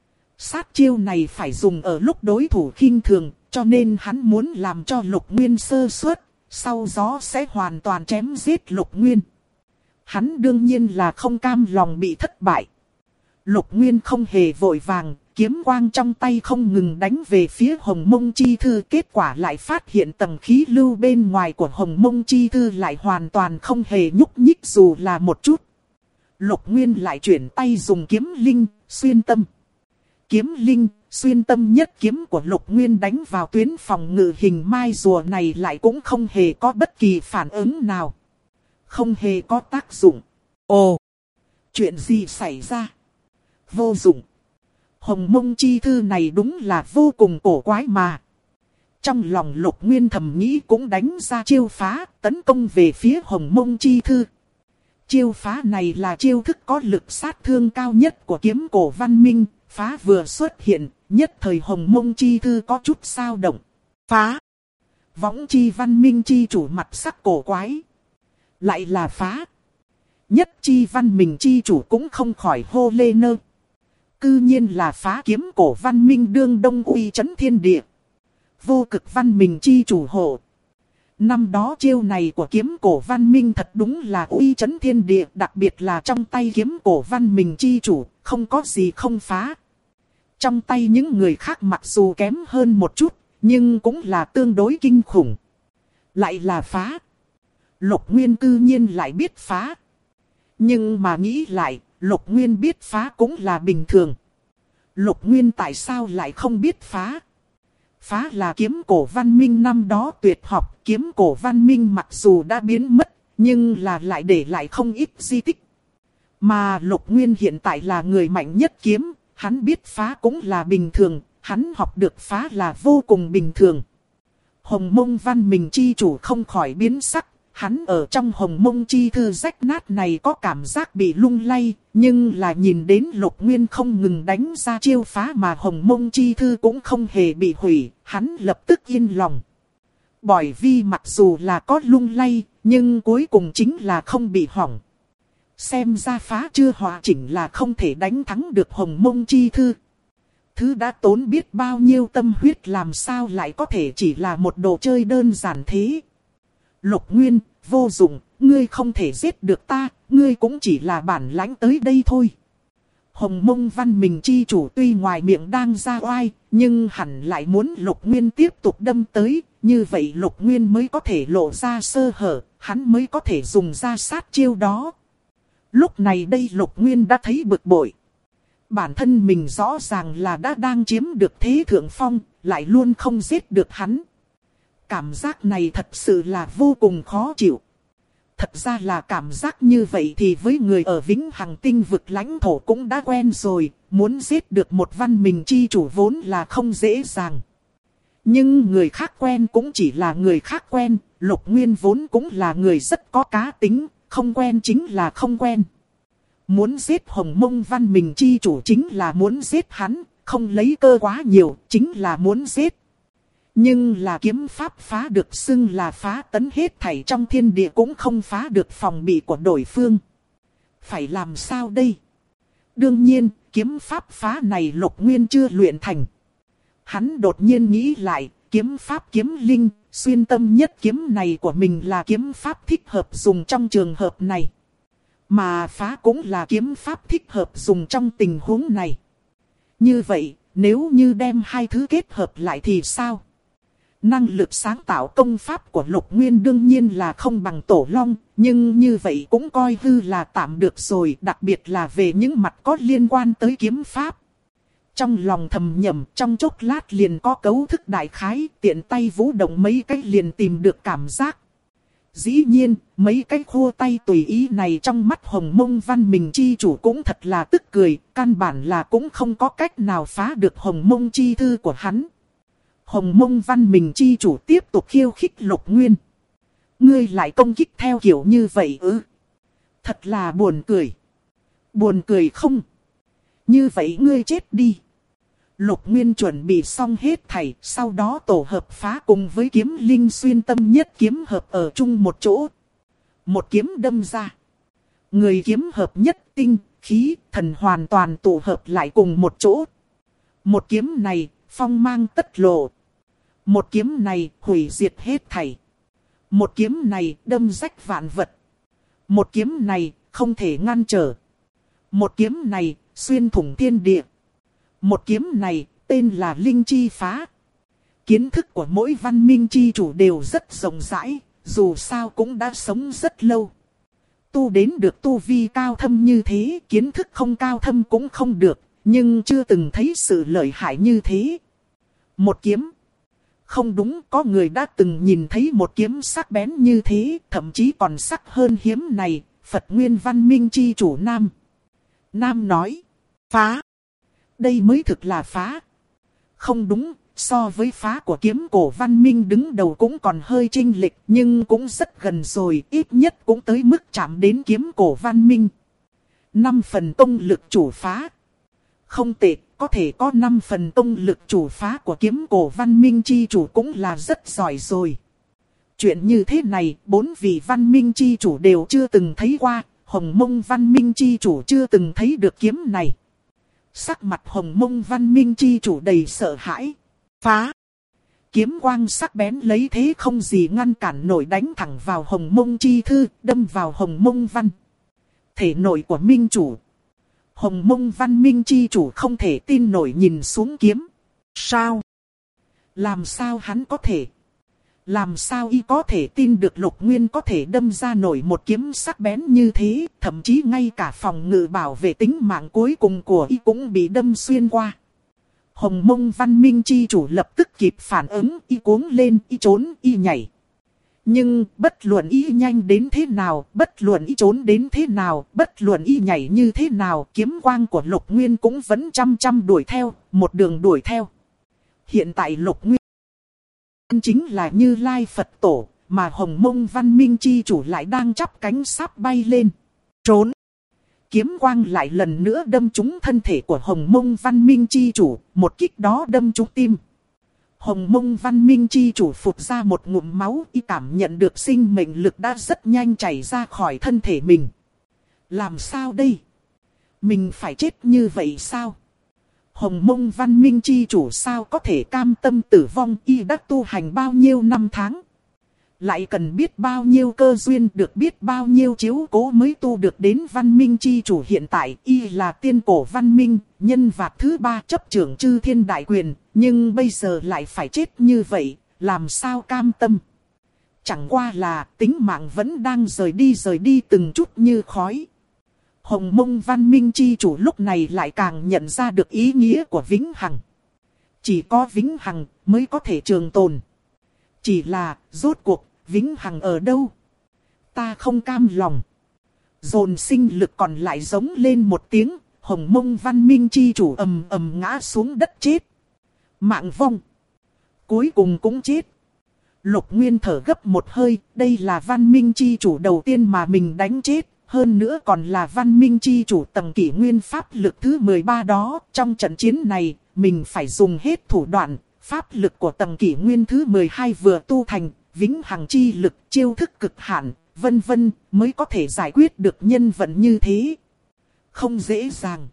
Sát chiêu này phải dùng ở lúc đối thủ khinh thường, cho nên hắn muốn làm cho Lục Nguyên sơ suất, sau đó sẽ hoàn toàn chém giết Lục Nguyên. Hắn đương nhiên là không cam lòng bị thất bại. Lục Nguyên không hề vội vàng, kiếm quang trong tay không ngừng đánh về phía Hồng Mông chi thư, kết quả lại phát hiện tầng khí lưu bên ngoài của Hồng Mông chi thư lại hoàn toàn không hề nhúc nhích dù là một chút. Lục Nguyên lại chuyển tay dùng kiếm linh, xuyên tâm. Kiếm linh, xuyên tâm nhất kiếm của Lục Nguyên đánh vào tuyến phòng ngự hình mai rùa này lại cũng không hề có bất kỳ phản ứng nào. Không hề có tác dụng. Ồ! Chuyện gì xảy ra? Vô dụng. Hồng Mông chi thư này đúng là vô cùng cổ quái mà. Trong lòng Lục Nguyên thầm nghĩ cũng đánh ra chiêu phá, tấn công về phía Hồng Mông chi thư. Chiêu phá này là chiêu thức có lực sát thương cao nhất của kiếm cổ văn minh. Phá vừa xuất hiện, nhất thời Hồng Mông chi thư có chút sao động. Phá! Võng Chi Văn Minh chi chủ mặt sắc cổ quái. Lại là phá! Nhất Chi Văn Minh chi chủ cũng không khỏi hô lê nơ. Cư nhiên là phá kiếm cổ văn minh đương đông uy chấn thiên địa. Vô Cực Văn Minh chi chủ hộ. Năm đó chiêu này của kiếm cổ văn minh thật đúng là uy chấn thiên địa, đặc biệt là trong tay kiếm cổ văn minh chi chủ, không có gì không phá. Trong tay những người khác mặc dù kém hơn một chút, nhưng cũng là tương đối kinh khủng. Lại là phá. Lục Nguyên cư nhiên lại biết phá. Nhưng mà nghĩ lại, Lục Nguyên biết phá cũng là bình thường. Lục Nguyên tại sao lại không biết phá? Phá là kiếm cổ văn minh năm đó tuyệt học, kiếm cổ văn minh mặc dù đã biến mất, nhưng là lại để lại không ít di tích. Mà Lục Nguyên hiện tại là người mạnh nhất kiếm, hắn biết phá cũng là bình thường, hắn học được phá là vô cùng bình thường. Hồng Mông Văn Minh chi chủ không khỏi biến sắc, hắn ở trong Hồng Mông chi thư rách nát này có cảm giác bị lung lay, nhưng là nhìn đến Lục Nguyên không ngừng đánh ra chiêu phá mà Hồng Mông chi thư cũng không hề bị hủy, hắn lập tức yên lòng. Bởi vì mặc dù là có lung lay, nhưng cuối cùng chính là không bị hỏng. Xem ra phá chưa hòa chỉnh là không thể đánh thắng được Hồng Mông chi thư. Thứ đã tốn biết bao nhiêu tâm huyết làm sao lại có thể chỉ là một đồ chơi đơn giản thế. Lục Nguyên, vô dụng, ngươi không thể giết được ta, ngươi cũng chỉ là bản lãnh tới đây thôi. Hồng Mông Văn Minh chi chủ tuy ngoài miệng đang ra oai, nhưng hẳn lại muốn Lục Nguyên tiếp tục đâm tới, như vậy Lục Nguyên mới có thể lộ ra sơ hở, hắn mới có thể dùng ra sát chiêu đó. Lúc này đây Lục Nguyên đã thấy bực bội. Bản thân mình rõ ràng là đã đang chiếm được thế thượng phong, lại luôn không giết được hắn. Cảm giác này thật sự là vô cùng khó chịu. Thật ra là cảm giác như vậy thì với người ở Vĩnh Hằng tinh vực lãnh thổ cũng đã quen rồi, muốn giết được một văn minh chi chủ vốn là không dễ dàng. Nhưng người khác quen cũng chỉ là người khác quen, Lục Nguyên vốn cũng là người rất có cá tính, không quen chính là không quen. Muốn giết Hồng Mông Văn Minh chi chủ chính là muốn giết hắn, không lấy cơ quá nhiều, chính là muốn giết. Nhưng là kiếm pháp phá được xưng là phá tấn hết thảy trong thiên địa cũng không phá được phòng bị của đối phương. Phải làm sao đây? Đương nhiên, kiếm pháp phá này Lục Nguyên chưa luyện thành. Hắn đột nhiên nghĩ lại, kiếm pháp kiếm linh, xuyên tâm nhất kiếm này của mình là kiếm pháp thích hợp dùng trong trường hợp này. Mà phá cũng là kiếm pháp thích hợp dùng trong tình huống này. Như vậy, nếu như đem hai thứ kết hợp lại thì sao? Năng lực sáng tạo công pháp của Lục Nguyên đương nhiên là không bằng Tổ Long, nhưng như vậy cũng coi hư là tạm được rồi, đặc biệt là về những mặt có liên quan tới kiếm pháp. Trong lòng thầm nhầm, trong chốc lát liền có cấu thức đại khái, tiện tay vũ động mấy cái liền tìm được cảm giác. Dĩ nhiên, mấy cái khô tay tùy ý này trong mắt Hồng Mông Văn Minh chi chủ cũng thật là tức cười, căn bản là cũng không có cách nào phá được Hồng Mông chi thư của hắn. Hồng Mông Văn Minh chi chủ tiếp tục khiêu khích Lục Nguyên. Ngươi lại công kích theo kiểu như vậy ư? Thật là buồn cười. Buồn cười không? Như vậy ngươi chết đi. Lục Nguyên chuẩn bị xong hết thảy, sau đó tổ hợp phá cùng với kiếm linh xuyên tâm nhất kiếm hợp ở chung một chỗ. Một kiếm đâm ra. Người kiếm hợp nhất tinh, khí, thần hoàn toàn tụ hợp lại cùng một chỗ. Một kiếm này, phong mang tất lộ. Một kiếm này, hủy diệt hết thảy. Một kiếm này, đâm rách vạn vật. Một kiếm này, không thể ngăn trở. Một kiếm này, xuyên thủng thiên địa. Một kiếm này, tên là Linh Chi Phá. Kiến thức của mỗi văn minh chi chủ đều rất rộng rãi, dù sao cũng đã sống rất lâu. Tu đến được tu vi cao thâm như thế, kiến thức không cao thâm cũng không được, nhưng chưa từng thấy sự lợi hại như thế. Một kiếm. Không đúng, có người đã từng nhìn thấy một kiếm sắc bén như thế, thậm chí còn sắc hơn hiếm này, Phật Nguyên Văn Minh chi chủ Nam. Nam nói, phá. Đây mới thực là phá. Không đúng, so với phá của kiếm cổ văn minh đứng đầu cũng còn hơi chênh lệch, nhưng cũng rất gần rồi, ít nhất cũng tới mức chạm đến kiếm cổ văn minh. 5 phần công lực chủ phá. Không tệ, có thể có 5 phần công lực chủ phá của kiếm cổ văn minh chi chủ cũng là rất giỏi rồi. Chuyện như thế này, 4 vị văn minh chi chủ đều chưa từng thấy qua, Hồng Mông Văn Minh chi chủ chưa từng thấy được kiếm này. Sắc mặt Hồng Mông Văn Minh chi chủ đầy sợ hãi. Phá. Kiếm quang sắc bén lấy thế không gì ngăn cản nổi đánh thẳng vào Hồng Mông chi thư, đâm vào Hồng Mông Văn. Thể nội của Minh chủ. Hồng Mông Văn Minh chi chủ không thể tin nổi nhìn xuống kiếm. Sao? Làm sao hắn có thể? Làm sao y có thể tin được Lục Nguyên có thể đâm ra nổi một kiếm sắc bén như thế, thậm chí ngay cả phòng ngự bảo vệ tính mạng cuối cùng của y cũng bị đâm xuyên qua. Hồng Mông Văn Minh chi chủ lập tức kịp phản ứng, y cuống lên, y trốn, y nhảy. Nhưng bất luận y nhanh đến thế nào, bất luận y trốn đến thế nào, bất luận y nhảy như thế nào, kiếm quang của Lục Nguyên cũng vẫn chăm chăm đuổi theo, một đường đuổi theo. Hiện tại Lục Nguyên chính là Như Lai Phật Tổ, mà Hồng Mông Văn Minh chi chủ lại đang chắp cánh sắp bay lên. Trốn! Kiếm quang lại lần nữa đâm trúng thân thể của Hồng Mông Văn Minh chi chủ, một kích đó đâm trúng tim. Hồng Mông Văn Minh chi chủ phụt ra một ngụm máu, y cảm nhận được sinh mệnh lực đã rất nhanh chảy ra khỏi thân thể mình. Làm sao đây? Mình phải chết như vậy sao? Hồng Mông Văn Minh chi chủ sao có thể cam tâm tử vong, y đã tu hành bao nhiêu năm tháng. Lại cần biết bao nhiêu cơ duyên, được biết bao nhiêu chiếu cố mới tu được đến Văn Minh chi chủ. Hiện tại y là tiên cổ văn minh, nhân vật thứ 3 chấp trưởng chư thiên đại quyền, nhưng bây giờ lại phải chết như vậy, làm sao cam tâm. Chẳng qua là tính mạng vẫn đang rời đi từng chút như khói. Hồng Mông Văn Minh chi chủ lúc này lại càng nhận ra được ý nghĩa của vĩnh hằng. Chỉ có vĩnh hằng mới có thể trường tồn. Chỉ là, rốt cuộc, vĩnh hằng ở đâu? Ta không cam lòng. Dồn sinh lực còn lại giống lên một tiếng, Hồng Mông Văn Minh chi chủ ầm ầm ngã xuống đất chết. Mạng vong. Cuối cùng cũng chết. Lục Nguyên thở gấp một hơi, đây là Văn Minh chi chủ đầu tiên mà mình đánh chết. Hơn nữa còn là Văn Minh chi chủ tầng kỷ nguyên pháp lực thứ 13 đó. Trong trận chiến này, mình phải dùng hết thủ đoạn. Pháp lực của tầng kỷ nguyên thứ 12 vừa tu thành, vĩnh hằng chi lực, chiêu thức cực hạn, vân vân, mới có thể giải quyết được nhân vật như thế. Không dễ dàng.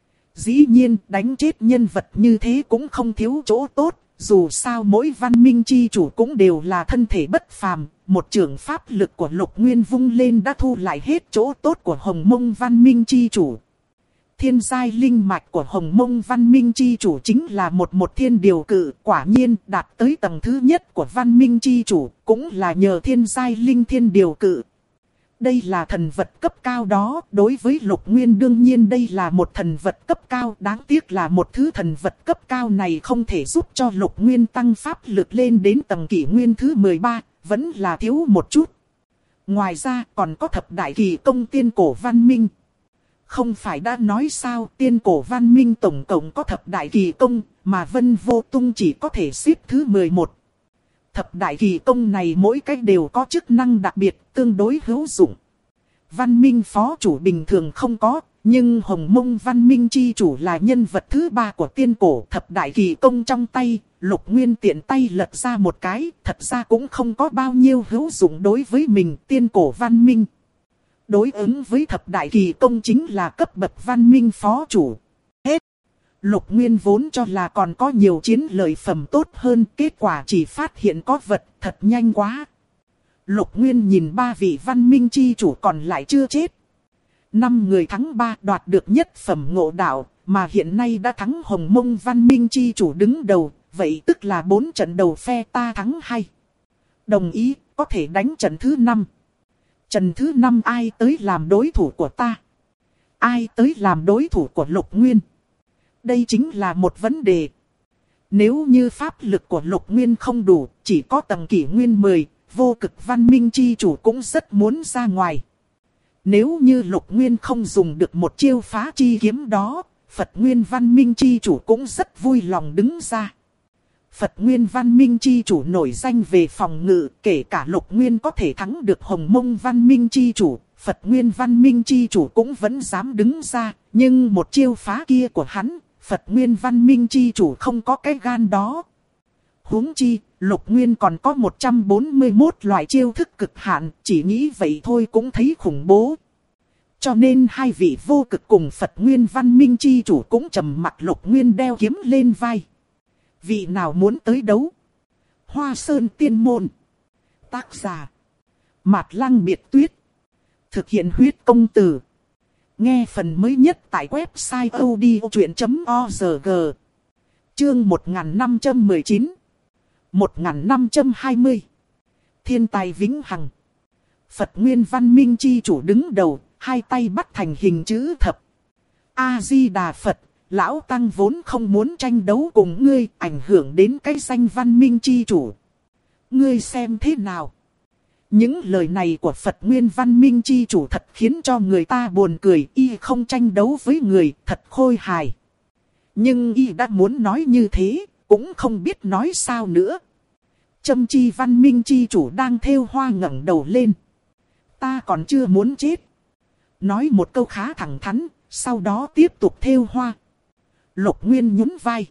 Dĩ nhiên, đánh chết nhân vật như thế cũng không thiếu chỗ tốt, dù sao mỗi văn minh chi chủ cũng đều là thân thể bất phàm, một trường pháp lực của Lục Nguyên vung lên đã thu lại hết chỗ tốt của Hồng Mông Văn Minh chi chủ. Thiên giai linh mạch của Hồng Mông Văn Minh chi chủ chính là một thiên điều cự, quả nhiên đạt tới tầng thứ nhất của Văn Minh chi chủ, cũng là nhờ thiên giai linh thiên điều cự. Đây là thần vật cấp cao đó, đối với Lục Nguyên đương nhiên đây là một thần vật cấp cao, đáng tiếc là một thứ thần vật cấp cao này không thể giúp cho Lục Nguyên tăng pháp lực lên đến tầng kỷ nguyên thứ 13, vẫn là thiếu một chút. Ngoài ra còn có thập đại kỳ công tiên cổ văn minh. Không phải đã nói sao tiên cổ văn minh tổng cộng có thập đại kỳ công, mà Vân Vô Tung chỉ có thể xếp thứ 11. Thập đại kỳ công này mỗi cách đều có chức năng đặc biệt, tương đối hữu dụng. Văn minh phó chủ bình thường không có, nhưng Hồng Mông Văn Minh chi chủ là nhân vật thứ 3 của tiên cổ. Thập đại kỳ công trong tay, Lục Nguyên tiện tay lật ra một cái, thật ra cũng không có bao nhiêu hữu dụng đối với mình. Tiên cổ văn minh đối ứng với thập đại kỳ công chính là cấp bậc văn minh phó chủ. Hết. Lục Nguyên vốn cho là còn có nhiều chiến lợi phẩm tốt hơn, kết quả chỉ phát hiện có vật, thật nhanh quá. Lục Nguyên nhìn 3 vị văn minh chi chủ còn lại chưa chết. 5 người thắng 3 đoạt được nhất phẩm ngộ đạo, mà hiện nay đã thắng Hồng Mông Văn Minh chi chủ đứng đầu, vậy tức là 4 trận đầu phe ta thắng 2. Đồng ý, có thể đánh trận thứ 5. Trận thứ 5 ai tới làm đối thủ của ta? Ai tới làm đối thủ của Lục Nguyên? Đây chính là một vấn đề. Nếu như pháp lực của Lục Nguyên không đủ, chỉ có tầng kỷ nguyên 10, vô cực văn minh chi chủ cũng rất muốn ra ngoài. Nếu như Lục Nguyên không dùng được một chiêu phá chi kiếm đó, Phật Nguyên văn minh chi chủ cũng rất vui lòng đứng ra. Phật Nguyên văn minh chi chủ nổi danh về phòng ngự, kể cả Lục Nguyên có thể thắng được Hồng Mông văn minh chi chủ, Phật Nguyên văn minh chi chủ cũng vẫn dám đứng ra, nhưng một chiêu phá kia của hắn, Phật Nguyên văn minh chi chủ không có cái gan đó. Huống chi, Lục Nguyên còn có 141 loại chiêu thức cực hạn, chỉ nghĩ vậy thôi cũng thấy khủng bố. Cho nên hai vị vô cực cùng Phật Nguyên văn minh chi chủ cũng trầm mặc. Lục Nguyên đeo kiếm lên vai. Vị nào muốn tới đấu? Hoa Sơn Tiên Môn. Tác giả Mạt Lăng Biệt Tuyết. Thực hiện huyết công từ. Nghe phần mới nhất tại website odchuyện.org. Chương 1519 1520. Thiên tài vĩnh hằng. Phật Nguyên văn minh chi chủ đứng đầu, hai tay bắt thành hình chữ thập. A-di-đà Phật, lão tăng vốn không muốn tranh đấu cùng ngươi, ảnh hưởng đến cái danh văn minh chi chủ. Ngươi xem thế nào? Những lời này của Phật Nguyên Văn Minh chi chủ thật khiến cho người ta buồn cười, y không tranh đấu với người, thật khôi hài. Nhưng y đã muốn nói như thế, cũng không biết nói sao nữa. Châm Chi Văn Minh chi chủ đang thêu hoa ngẩng đầu lên. Ta còn chưa muốn chết. Nói một câu khá thẳng thắn, sau đó tiếp tục thêu hoa. Lục Nguyên nhún vai.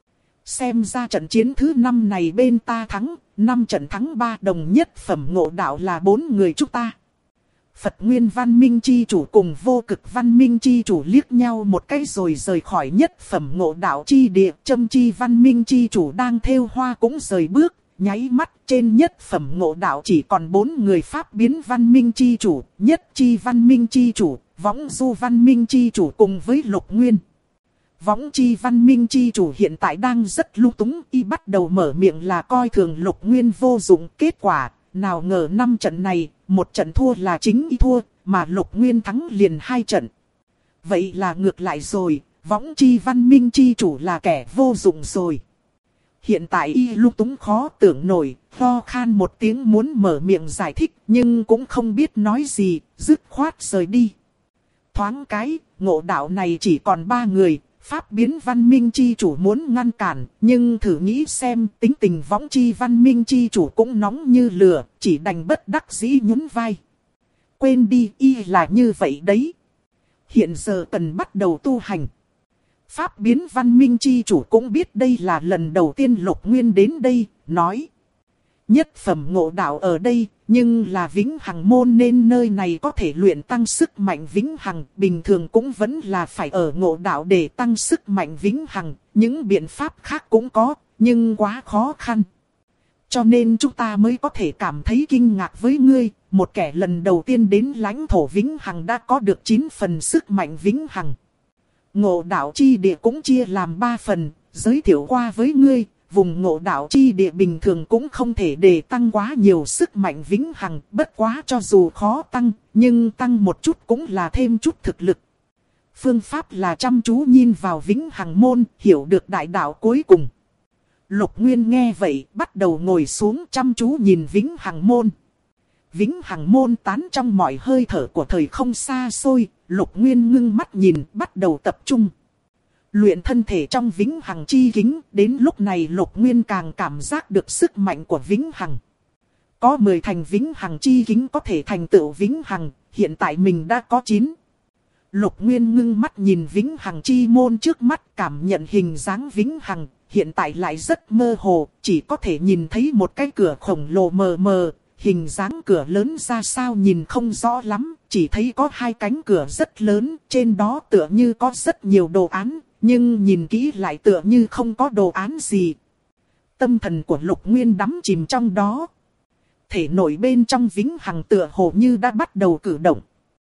Xem ra trận chiến thứ 5 này bên ta thắng, 5 trận thắng 3 đồng nhất phẩm ngộ đạo là 4 người chúng ta. Phật Nguyên Văn Minh chi chủ cùng Vô Cực Văn Minh chi chủ liếc nhau một cái rồi rời khỏi nhất phẩm ngộ đạo chi địa. Châm Chi Văn Minh chi chủ đang thêu hoa cũng rời bước, nháy mắt trên nhất phẩm ngộ đạo chỉ còn 4 người pháp biến Văn Minh chi chủ, Nhất Chi Văn Minh chi chủ, Võng Du Văn Minh chi chủ cùng với Lục Nguyên. Võng Chi Văn Minh chi chủ hiện tại đang rất lung túng, y bắt đầu mở miệng là coi thường Lục Nguyên vô dụng. Kết quả, nào ngờ 5 trận này, một trận thua là chính y thua, mà Lục Nguyên thắng liền 2 trận. Vậy là ngược lại rồi, Võng Chi Văn Minh chi chủ là kẻ vô dụng rồi. Hiện tại y lung túng khó tưởng nổi, ho khan một tiếng muốn mở miệng giải thích, nhưng cũng không biết nói gì, dứt khoát rời đi. Thoáng cái, ngộ đạo này chỉ còn 3 người. Pháp biến Văn Minh chi chủ muốn ngăn cản, nhưng thử nghĩ xem tính tình Võng Chi Văn Minh chi chủ cũng nóng như lửa, chỉ đành bất đắc dĩ nhún vai. Quên đi, y là như vậy đấy. Hiện giờ cần bắt đầu tu hành. Pháp biến Văn Minh chi chủ cũng biết đây là lần đầu tiên Lục Nguyên đến đây, nói. Nhất phẩm ngộ đạo ở đây, nhưng là vĩnh hằng môn nên nơi này có thể luyện tăng sức mạnh vĩnh hằng. Bình thường cũng vẫn là phải ở ngộ đạo để tăng sức mạnh vĩnh hằng. Những biện pháp khác cũng có, nhưng quá khó khăn. Cho nên chúng ta mới có thể cảm thấy kinh ngạc với ngươi. Một kẻ lần đầu tiên đến lãnh thổ vĩnh hằng đã có được 9 phần sức mạnh vĩnh hằng. Ngộ đạo chi địa cũng chia làm 3 phần, giới thiệu qua với ngươi. Vùng ngộ đạo chi địa bình thường cũng không thể để tăng quá nhiều sức mạnh vĩnh hằng, bất quá cho dù khó tăng, nhưng tăng một chút cũng là thêm chút thực lực. Phương pháp là chăm chú nhìn vào vĩnh hằng môn, hiểu được đại đạo cuối cùng. Lục Nguyên nghe vậy, bắt đầu ngồi xuống chăm chú nhìn vĩnh hằng môn. Vĩnh hằng môn tán trong mọi hơi thở của thời không xa xôi, Lục Nguyên ngưng mắt nhìn, bắt đầu tập trung. Luyện thân thể trong vĩnh hằng chi kính, đến lúc này Lục Nguyên càng cảm giác được sức mạnh của vĩnh hằng. Có 10 thành vĩnh hằng chi kính có thể thành tựu vĩnh hằng, hiện tại mình đã có 9. Lục Nguyên ngưng mắt nhìn vĩnh hằng chi môn trước mắt, cảm nhận hình dáng vĩnh hằng, hiện tại lại rất mơ hồ, chỉ có thể nhìn thấy một cái cửa khổng lồ mờ mờ, hình dáng cửa lớn ra sao nhìn không rõ lắm, chỉ thấy có 2 cánh cửa rất lớn, trên đó tựa như có rất nhiều đồ án. Nhưng nhìn kỹ lại tựa như không có đồ án gì. Tâm thần của Lục Nguyên đắm chìm trong đó. Thể nội bên trong vĩnh hằng tựa hồ như đã bắt đầu cử động.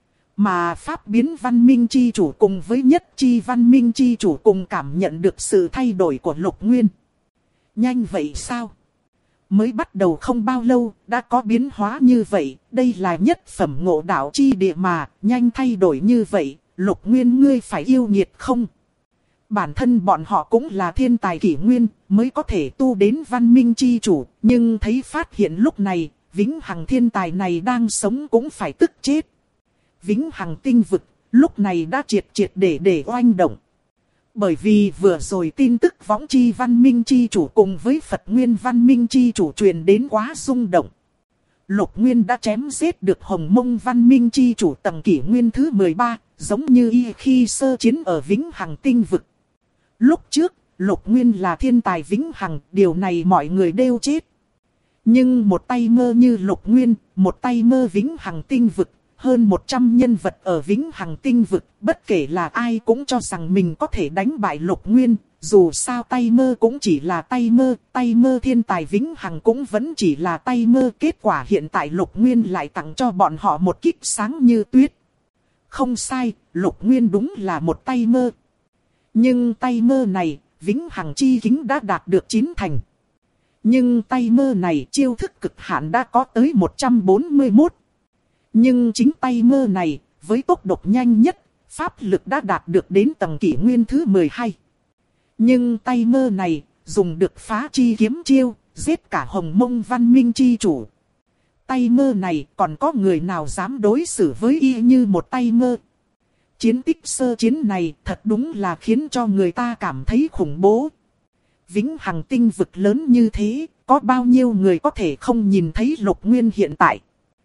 Mà Pháp biến Văn Minh chi chủ cùng với Nhất Chi Văn Minh chi chủ cùng cảm nhận được sự thay đổi của Lục Nguyên. Nhanh vậy sao? Mới bắt đầu không bao lâu, đã có biến hóa như vậy. Đây là nhất phẩm ngộ đạo chi địa mà, nhanh thay đổi như vậy. Lục Nguyên ngươi phải yêu nghiệt không? Bản thân bọn họ cũng là thiên tài kỷ nguyên, mới có thể tu đến Văn Minh chi chủ, nhưng thấy phát hiện lúc này, vĩnh hằng thiên tài này đang sống cũng phải tức chết. Vĩnh hằng tinh vực, lúc này đã triệt để oanh động. Bởi vì vừa rồi tin tức Võng Chi Văn Minh chi chủ cùng với Phật Nguyên Văn Minh chi chủ truyền đến quá rung động. Lục Nguyên đã chém giết được Hồng Mông Văn Minh chi chủ tầng kỷ nguyên thứ 13, giống như y khi sơ chiến ở vĩnh hằng tinh vực. Lúc trước, Lục Nguyên là thiên tài vĩnh hằng, điều này mọi người đều chết. Nhưng một tay mơ như Lục Nguyên, một tay mơ vĩnh hằng tinh vực, hơn 100 nhân vật ở vĩnh hằng tinh vực, bất kể là ai cũng cho rằng mình có thể đánh bại Lục Nguyên. Dù sao tay mơ cũng chỉ là tay mơ thiên tài vĩnh hằng cũng vẫn chỉ là tay mơ. Kết quả hiện tại Lục Nguyên lại tặng cho bọn họ một kích sáng như tuyết. Không sai, Lục Nguyên đúng là một tay mơ. Nhưng tay mơ này, vĩnh hằng chi kính đã đạt được 9 thành. Nhưng tay mơ này chiêu thức cực hạn đã có tới 141. Nhưng chính tay mơ này, với tốc độ nhanh nhất, Pháp lực đã đạt được đến tầng kỷ nguyên thứ 12. Nhưng tay mơ này, dùng được phá chi kiếm chiêu, giết cả Hồng Mông văn minh chi chủ. Tay mơ này còn có người nào dám đối xử với y như một tay mơ. Chiến tích sơ chiến này thật đúng là khiến cho người ta cảm thấy khủng bố. Vĩnh Hằng tinh vực lớn như thế, có bao nhiêu người có thể không nhìn thấy Lục Nguyên hiện tại.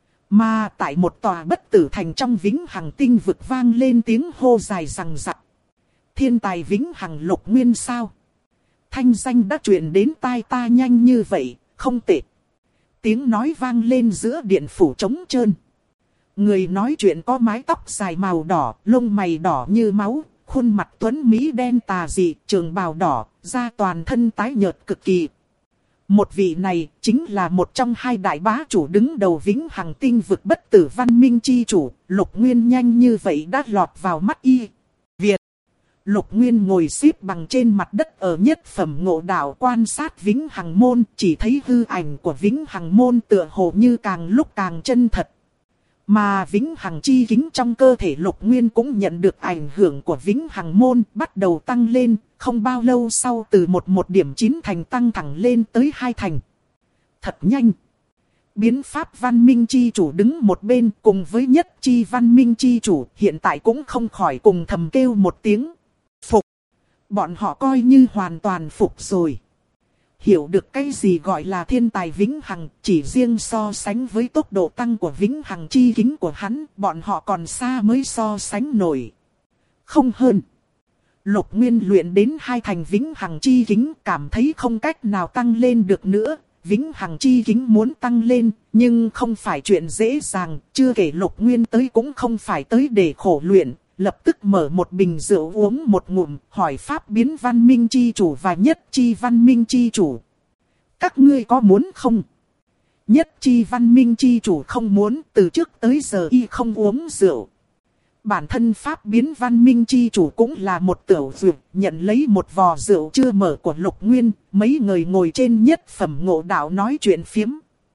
Mà tại một tòa bất tử thành trong Vĩnh Hằng tinh vực vang lên tiếng hô dài rằng rặc. Thiên tài Vĩnh Hằng Lục Nguyên sao? Thanh danh đã truyền đến tai ta nhanh như vậy, không tệ. Tiếng nói vang lên giữa điện phủ trống trơn. Người nói chuyện có mái tóc dài màu đỏ, lông mày đỏ như máu, khuôn mặt tuấn mỹ đen tà dị, trường bào đỏ, da toàn thân tái nhợt cực kỳ. Một vị này chính là một trong hai đại bá chủ đứng đầu Vĩnh Hằng tinh vực bất tử văn minh chi chủ. Lục Nguyên nhanh như vậy đã lọt vào mắt y. Việt. Lục Nguyên ngồi xếp bằng trên mặt đất ở nhất phẩm ngộ đạo quan sát Vĩnh Hằng môn, chỉ thấy hư ảnh của Vĩnh Hằng môn tựa hồ như càng lúc càng chân thật. Mà Vĩnh Hằng chi kính trong cơ thể Lục Nguyên cũng nhận được ảnh hưởng của Vĩnh Hằng môn, bắt đầu tăng lên, không bao lâu sau từ 1.9 thành tăng thẳng lên tới 2 thành. Thật nhanh. Biến pháp văn minh chi chủ đứng một bên cùng với nhất chi văn minh chi chủ hiện tại cũng không khỏi cùng thầm kêu một tiếng. Phục. Bọn họ coi như hoàn toàn phục rồi. Hiểu được cái gì gọi là thiên tài Vĩnh Hằng, chỉ riêng so sánh với tốc độ tăng của Vĩnh Hằng chi kính của hắn, bọn họ còn xa mới so sánh nổi. Không hơn. Lục Nguyên luyện đến 2 thành Vĩnh Hằng chi kính, cảm thấy không cách nào tăng lên được nữa. Vĩnh Hằng chi kính muốn tăng lên, nhưng không phải chuyện dễ dàng, chưa kể Lục Nguyên tới cũng không phải tới để khổ luyện. Lập tức mở một bình rượu uống một ngụm, hỏi pháp biến văn minh chi chủ và nhất chi văn minh chi chủ. Các ngươi có muốn không? Nhất chi văn minh chi chủ không muốn, từ trước tới giờ y không uống rượu. Bản thân pháp biến văn minh chi chủ cũng là một tiểu dược, nhận lấy một vò rượu chưa mở của Lục Nguyên, mấy người ngồi trên nhất phẩm ngộ đạo nói chuyện phiếm.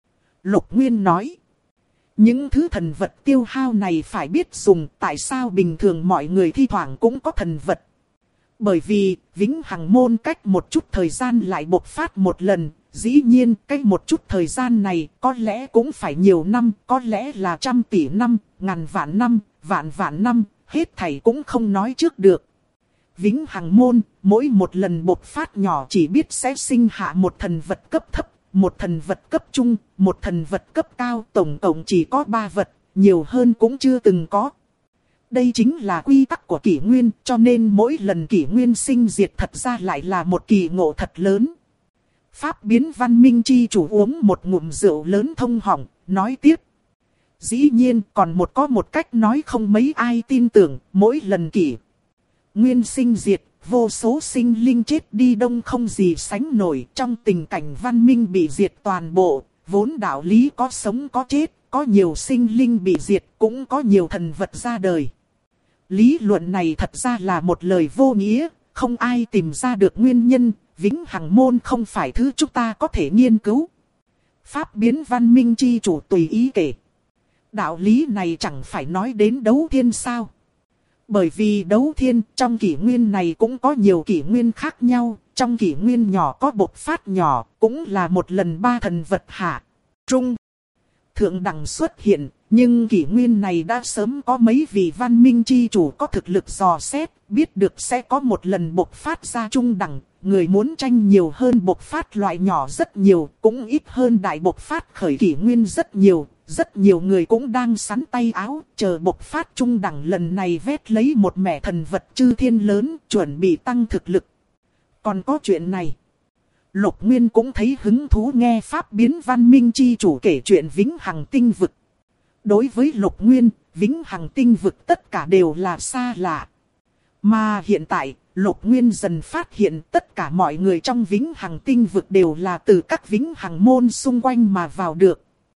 Lục Nguyên nói. Những thứ thần vật tiêu hao này phải biết dùng, tại sao bình thường mọi người thi thoảng cũng có thần vật. Bởi vì, Vĩnh Hằng môn cách một chút thời gian lại bộc phát một lần, dĩ nhiên cách một chút thời gian này có lẽ cũng phải nhiều năm, có lẽ là 100 tỷ năm, ngàn vạn năm, vạn năm, hết thảy cũng không nói trước được. Vĩnh Hằng môn, mỗi một lần bộc phát nhỏ chỉ biết sẽ sinh hạ một thần vật cấp thấp. Một thần vật cấp trung, một thần vật cấp cao, tổng cộng chỉ có 3 vật, nhiều hơn cũng chưa từng có. Đây chính là quy tắc của kỷ nguyên, cho nên mỗi lần kỷ nguyên sinh diệt thật ra lại là một kỳ ngộ thật lớn. Pháp biến văn minh chi chủ uống một ngụm rượu lớn thông họng, nói tiếp. Dĩ nhiên còn có một cách nói không mấy ai tin tưởng, mỗi lần kỷ nguyên sinh diệt. Vô số sinh linh chết đi đông không gì sánh nổi, trong tình cảnh văn minh bị diệt toàn bộ, vốn đạo lý có sống có chết, có nhiều sinh linh bị diệt, cũng có nhiều thần vật ra đời. Lý luận này thật ra là một lời vô nghĩa, không ai tìm ra được nguyên nhân, Vĩnh Hằng môn không phải thứ chúng ta có thể nghiên cứu. Pháp biến văn minh chi chủ tùy ý kể. Đạo lý này chẳng phải nói đến đấu thiên sao? Bởi vì đấu thiên trong kỷ nguyên này cũng có nhiều kỷ nguyên khác nhau, trong kỷ nguyên nhỏ có bộc phát nhỏ, cũng là một lần 3 thần vật hạ, trung, thượng đẳng xuất hiện, nhưng kỷ nguyên này đã sớm có mấy vị văn minh chi chủ có thực lực dò xét, biết được sẽ có một lần bộc phát ra trung đẳng, người muốn tranh nhiều hơn bộc phát loại nhỏ rất nhiều, cũng ít hơn đại bộc phát khởi kỷ nguyên rất nhiều. Rất nhiều người cũng đang sắn tay áo, chờ bộc phát trung đẳng lần này vét lấy một mẻ thần vật chư thiên lớn, chuẩn bị tăng thực lực. Còn có chuyện này. Lục Nguyên cũng thấy hứng thú nghe pháp biến văn minh chi chủ kể chuyện Vĩnh Hằng tinh vực. Đối với Lục Nguyên, Vĩnh Hằng tinh vực tất cả đều là xa lạ. Mà hiện tại, Lục Nguyên dần phát hiện tất cả mọi người trong Vĩnh Hằng tinh vực đều là từ các Vĩnh Hằng môn xung quanh mà vào được.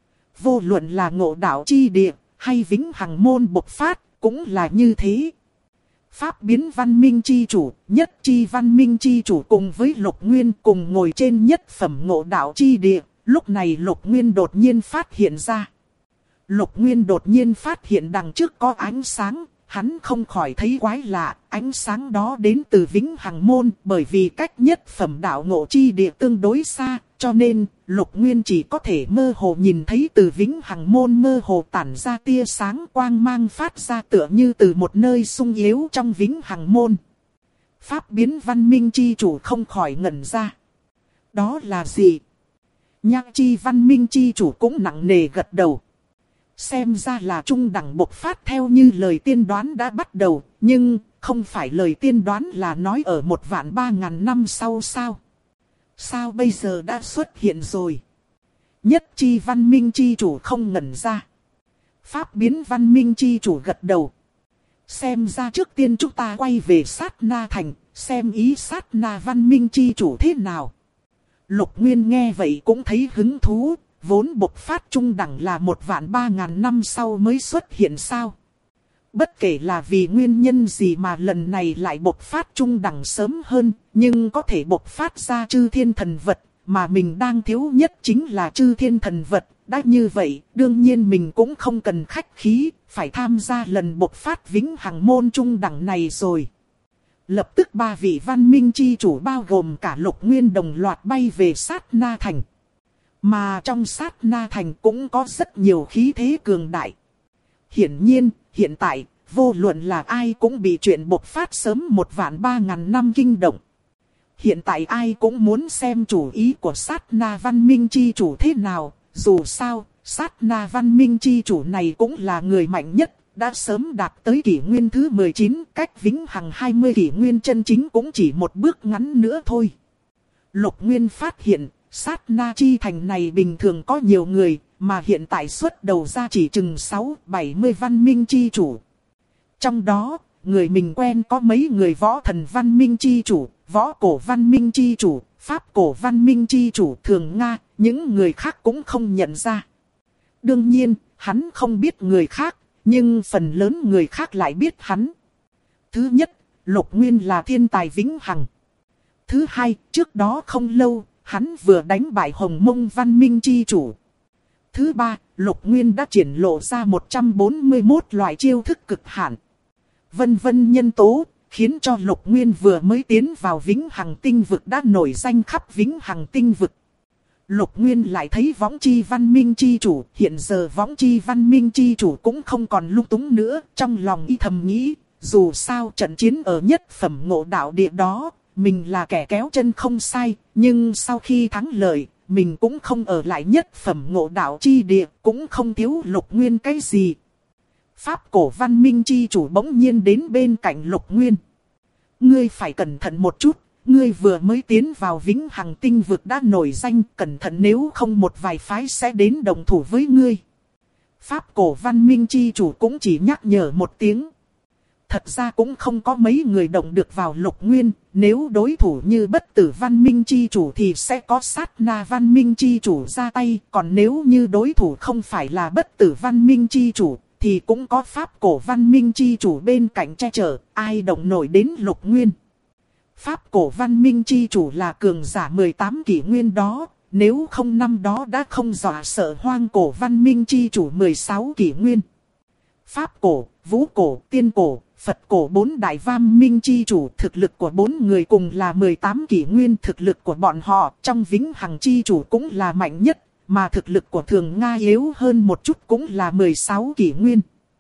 Vô luận là ngộ đạo chi địa, hay Vĩnh Hằng môn bộc phát, cũng là như thế. Pháp biến văn minh chi chủ, nhất chi văn minh chi chủ cùng với Lục Nguyên cùng ngồi trên nhất phẩm ngộ đạo chi địa. Lúc này Lục Nguyên đột nhiên phát hiện ra. Lục Nguyên đột nhiên phát hiện đằng trước có ánh sáng, hắn không khỏi thấy quái lạ, ánh sáng đó đến từ Vĩnh Hằng Môn, bởi vì cách nhất phẩm đạo ngộ chi địa tương đối xa, cho nên Lục Nguyên chỉ có thể mơ hồ nhìn thấy từ Vĩnh Hằng Môn mơ hồ tản ra tia sáng quang mang phát ra tựa như từ một nơi sung yếu trong Vĩnh Hằng Môn. Pháp biến văn minh chi chủ không khỏi ngẩn ra. Đó là gì? Nhạc chi văn minh chi chủ cũng nặng nề gật đầu. Xem ra là trung đẳng bộc phát theo như lời tiên đoán đã bắt đầu, nhưng không phải lời tiên đoán là nói ở 1.300.000 năm sau sao? Sao bây giờ đã xuất hiện rồi? Nhất chi văn minh chi chủ không ngẩn ra. Pháp biến văn minh chi chủ gật đầu. Xem ra trước tiên chúng ta quay về Sát Na Thành, xem ý Sát Na văn minh chi chủ thế nào. Lục Nguyên nghe vậy cũng thấy hứng thú, vốn bộc phát trung đẳng là 1.300.000 năm sau mới xuất hiện sao. Bất kể là vì nguyên nhân gì mà lần này lại bộc phát trung đẳng sớm hơn, nhưng có thể bộc phát ra chư thiên thần vật, mà mình đang thiếu nhất chính là chư thiên thần vật. Đã như vậy, đương nhiên mình cũng không cần khách khí, phải tham gia lần bộc phát Vĩnh Hằng Môn trung đẳng này rồi. Lập tức 3 vị văn minh chi chủ bao gồm cả Lục Nguyên đồng loạt bay về Sát Na Thành. Mà trong Sát Na Thành cũng có rất nhiều khí thế cường đại. Hiển nhiên, hiện tại, vô luận là ai cũng bị chuyện bộc phát sớm 1.300.000 năm kinh động. Hiện tại ai cũng muốn xem chủ ý của Sát Na văn minh chi chủ thế nào. Dù sao, Sát Na văn minh chi chủ này cũng là người mạnh nhất, đã sớm đạt tới kỷ nguyên thứ 19, cách Vĩnh Hằng 20 kỷ nguyên chân chính cũng chỉ một bước ngắn nữa thôi. Lục Nguyên phát hiện, Sát Na chi thành này bình thường có nhiều người, mà hiện tại xuất đầu ra chỉ chừng 6-70 văn minh chi chủ. Trong đó, người mình quen có mấy người võ thần văn minh chi chủ, võ cổ văn minh chi chủ, pháp cổ văn minh chi chủ thường Nga, những người khác cũng không nhận ra. Đương nhiên, hắn không biết người khác, nhưng phần lớn người khác lại biết hắn. Thứ nhất, Lục Nguyên là thiên tài Vĩnh Hằng. Thứ hai, trước đó không lâu, hắn vừa đánh bại Hồng Mông văn minh chi chủ. Thứ ba, Lục Nguyên đã triển lộ ra 141 loại chiêu thức cực hạn. Vân vân nhân tố, khiến cho Lục Nguyên vừa mới tiến vào Vĩnh Hằng tinh vực đã nổi danh khắp Vĩnh Hằng tinh vực. Lục Nguyên lại thấy Võng Chi văn minh chi chủ, hiện giờ Võng Chi văn minh chi chủ cũng không còn lung túng nữa, trong lòng y thầm nghĩ, dù sao trận chiến ở nhất phẩm ngộ đạo địa đó, mình là kẻ kéo chân không sai, nhưng sau khi thắng lợi, mình cũng không ở lại nhất phẩm ngộ đạo chi địa, cũng không thiếu Lục Nguyên cái gì. Pháp cổ văn minh chi chủ bỗng nhiên đến bên cạnh Lục Nguyên. Ngươi phải cẩn thận một chút, ngươi vừa mới tiến vào Vĩnh Hằng tinh vực đã nổi danh, cẩn thận nếu không một vài phái sẽ đến đồng thủ với ngươi. Pháp cổ văn minh chi chủ cũng chỉ nhắc nhở một tiếng. Thật ra cũng không có mấy người động được vào Lục Nguyên, nếu đối thủ như bất tử văn minh chi chủ thì sẽ có Sát Na văn minh chi chủ ra tay, còn nếu như đối thủ không phải là bất tử văn minh chi chủ, thì cũng có pháp cổ văn minh chi chủ bên cạnh che chở, ai động nổi đến Lục Nguyên. Pháp cổ văn minh chi chủ là cường giả 18 kỷ nguyên đó, nếu không năm đó đã không dọa sợ hoang cổ văn minh chi chủ 16 kỷ nguyên. Pháp cổ, vũ cổ, tiên cổ, Phật cổ 4 đại văn minh chi chủ, thực lực của 4 người cùng là 18 kỷ nguyên, thực lực của bọn họ trong Vĩnh Hằng chi chủ cũng là mạnh nhất, mà thực lực của Thường Nga yếu hơn một chút cũng là 16 kỷ nguyên.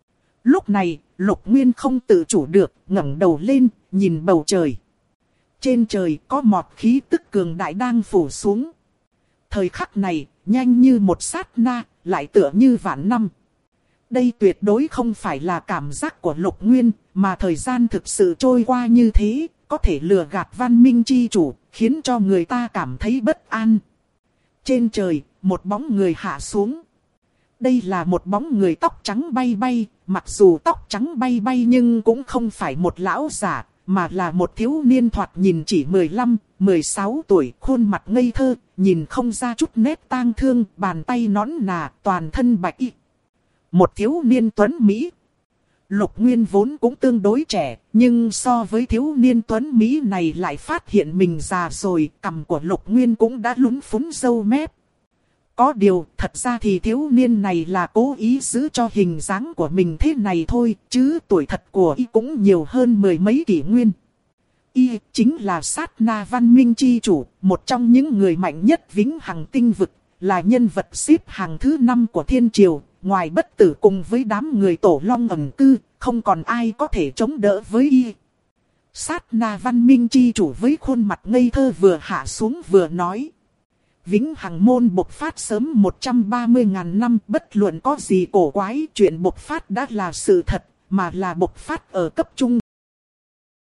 Lúc này, Lục Nguyên không tự chủ được, ngẩng đầu lên, nhìn bầu trời. Trên trời có một khí tức cường đại đang phủ xuống. Thời khắc này, nhanh như một sát na, lại tựa như vạn năm. Đây tuyệt đối không phải là cảm giác của Lục Nguyên, mà thời gian thực sự trôi qua như thế, có thể lừa gạt văn minh chi chủ, khiến cho người ta cảm thấy bất an. Trên trời, một bóng người hạ xuống. Đây là một bóng người tóc trắng bay bay, mặc dù tóc trắng bay bay nhưng cũng không phải một lão giả, mà là một thiếu niên thoạt nhìn chỉ 15, 16 tuổi, khuôn mặt ngây thơ, nhìn không ra chút nét tang thương, bàn tay nõn nà, toàn thân bạch y. Một thiếu niên tuấn Mỹ. Lục Nguyên vốn cũng tương đối trẻ, nhưng so với thiếu niên tuấn Mỹ này lại phát hiện mình già rồi, cằm của Lục Nguyên cũng đã lún phún râu mép. Có điều, thật ra thì thiếu niên này là cố ý giữ cho hình dáng của mình thế này thôi, chứ tuổi thật của y cũng nhiều hơn mười mấy kỷ nguyên. Y chính là Sát Na văn minh chi chủ, một trong những người mạnh nhất vĩnh hằng tinh vực, là nhân vật xếp hàng thứ 5 của thiên triều, ngoài bất tử cùng với đám người tổ long ẩn cư, không còn ai có thể chống đỡ với y. Sát Na văn minh chi chủ với khuôn mặt ngây thơ vừa hạ xuống vừa nói. Vĩnh hằng môn bộc phát sớm 130.000 năm, bất luận có gì cổ quái, chuyện bộc phát đã là sự thật, mà là bộc phát ở cấp trung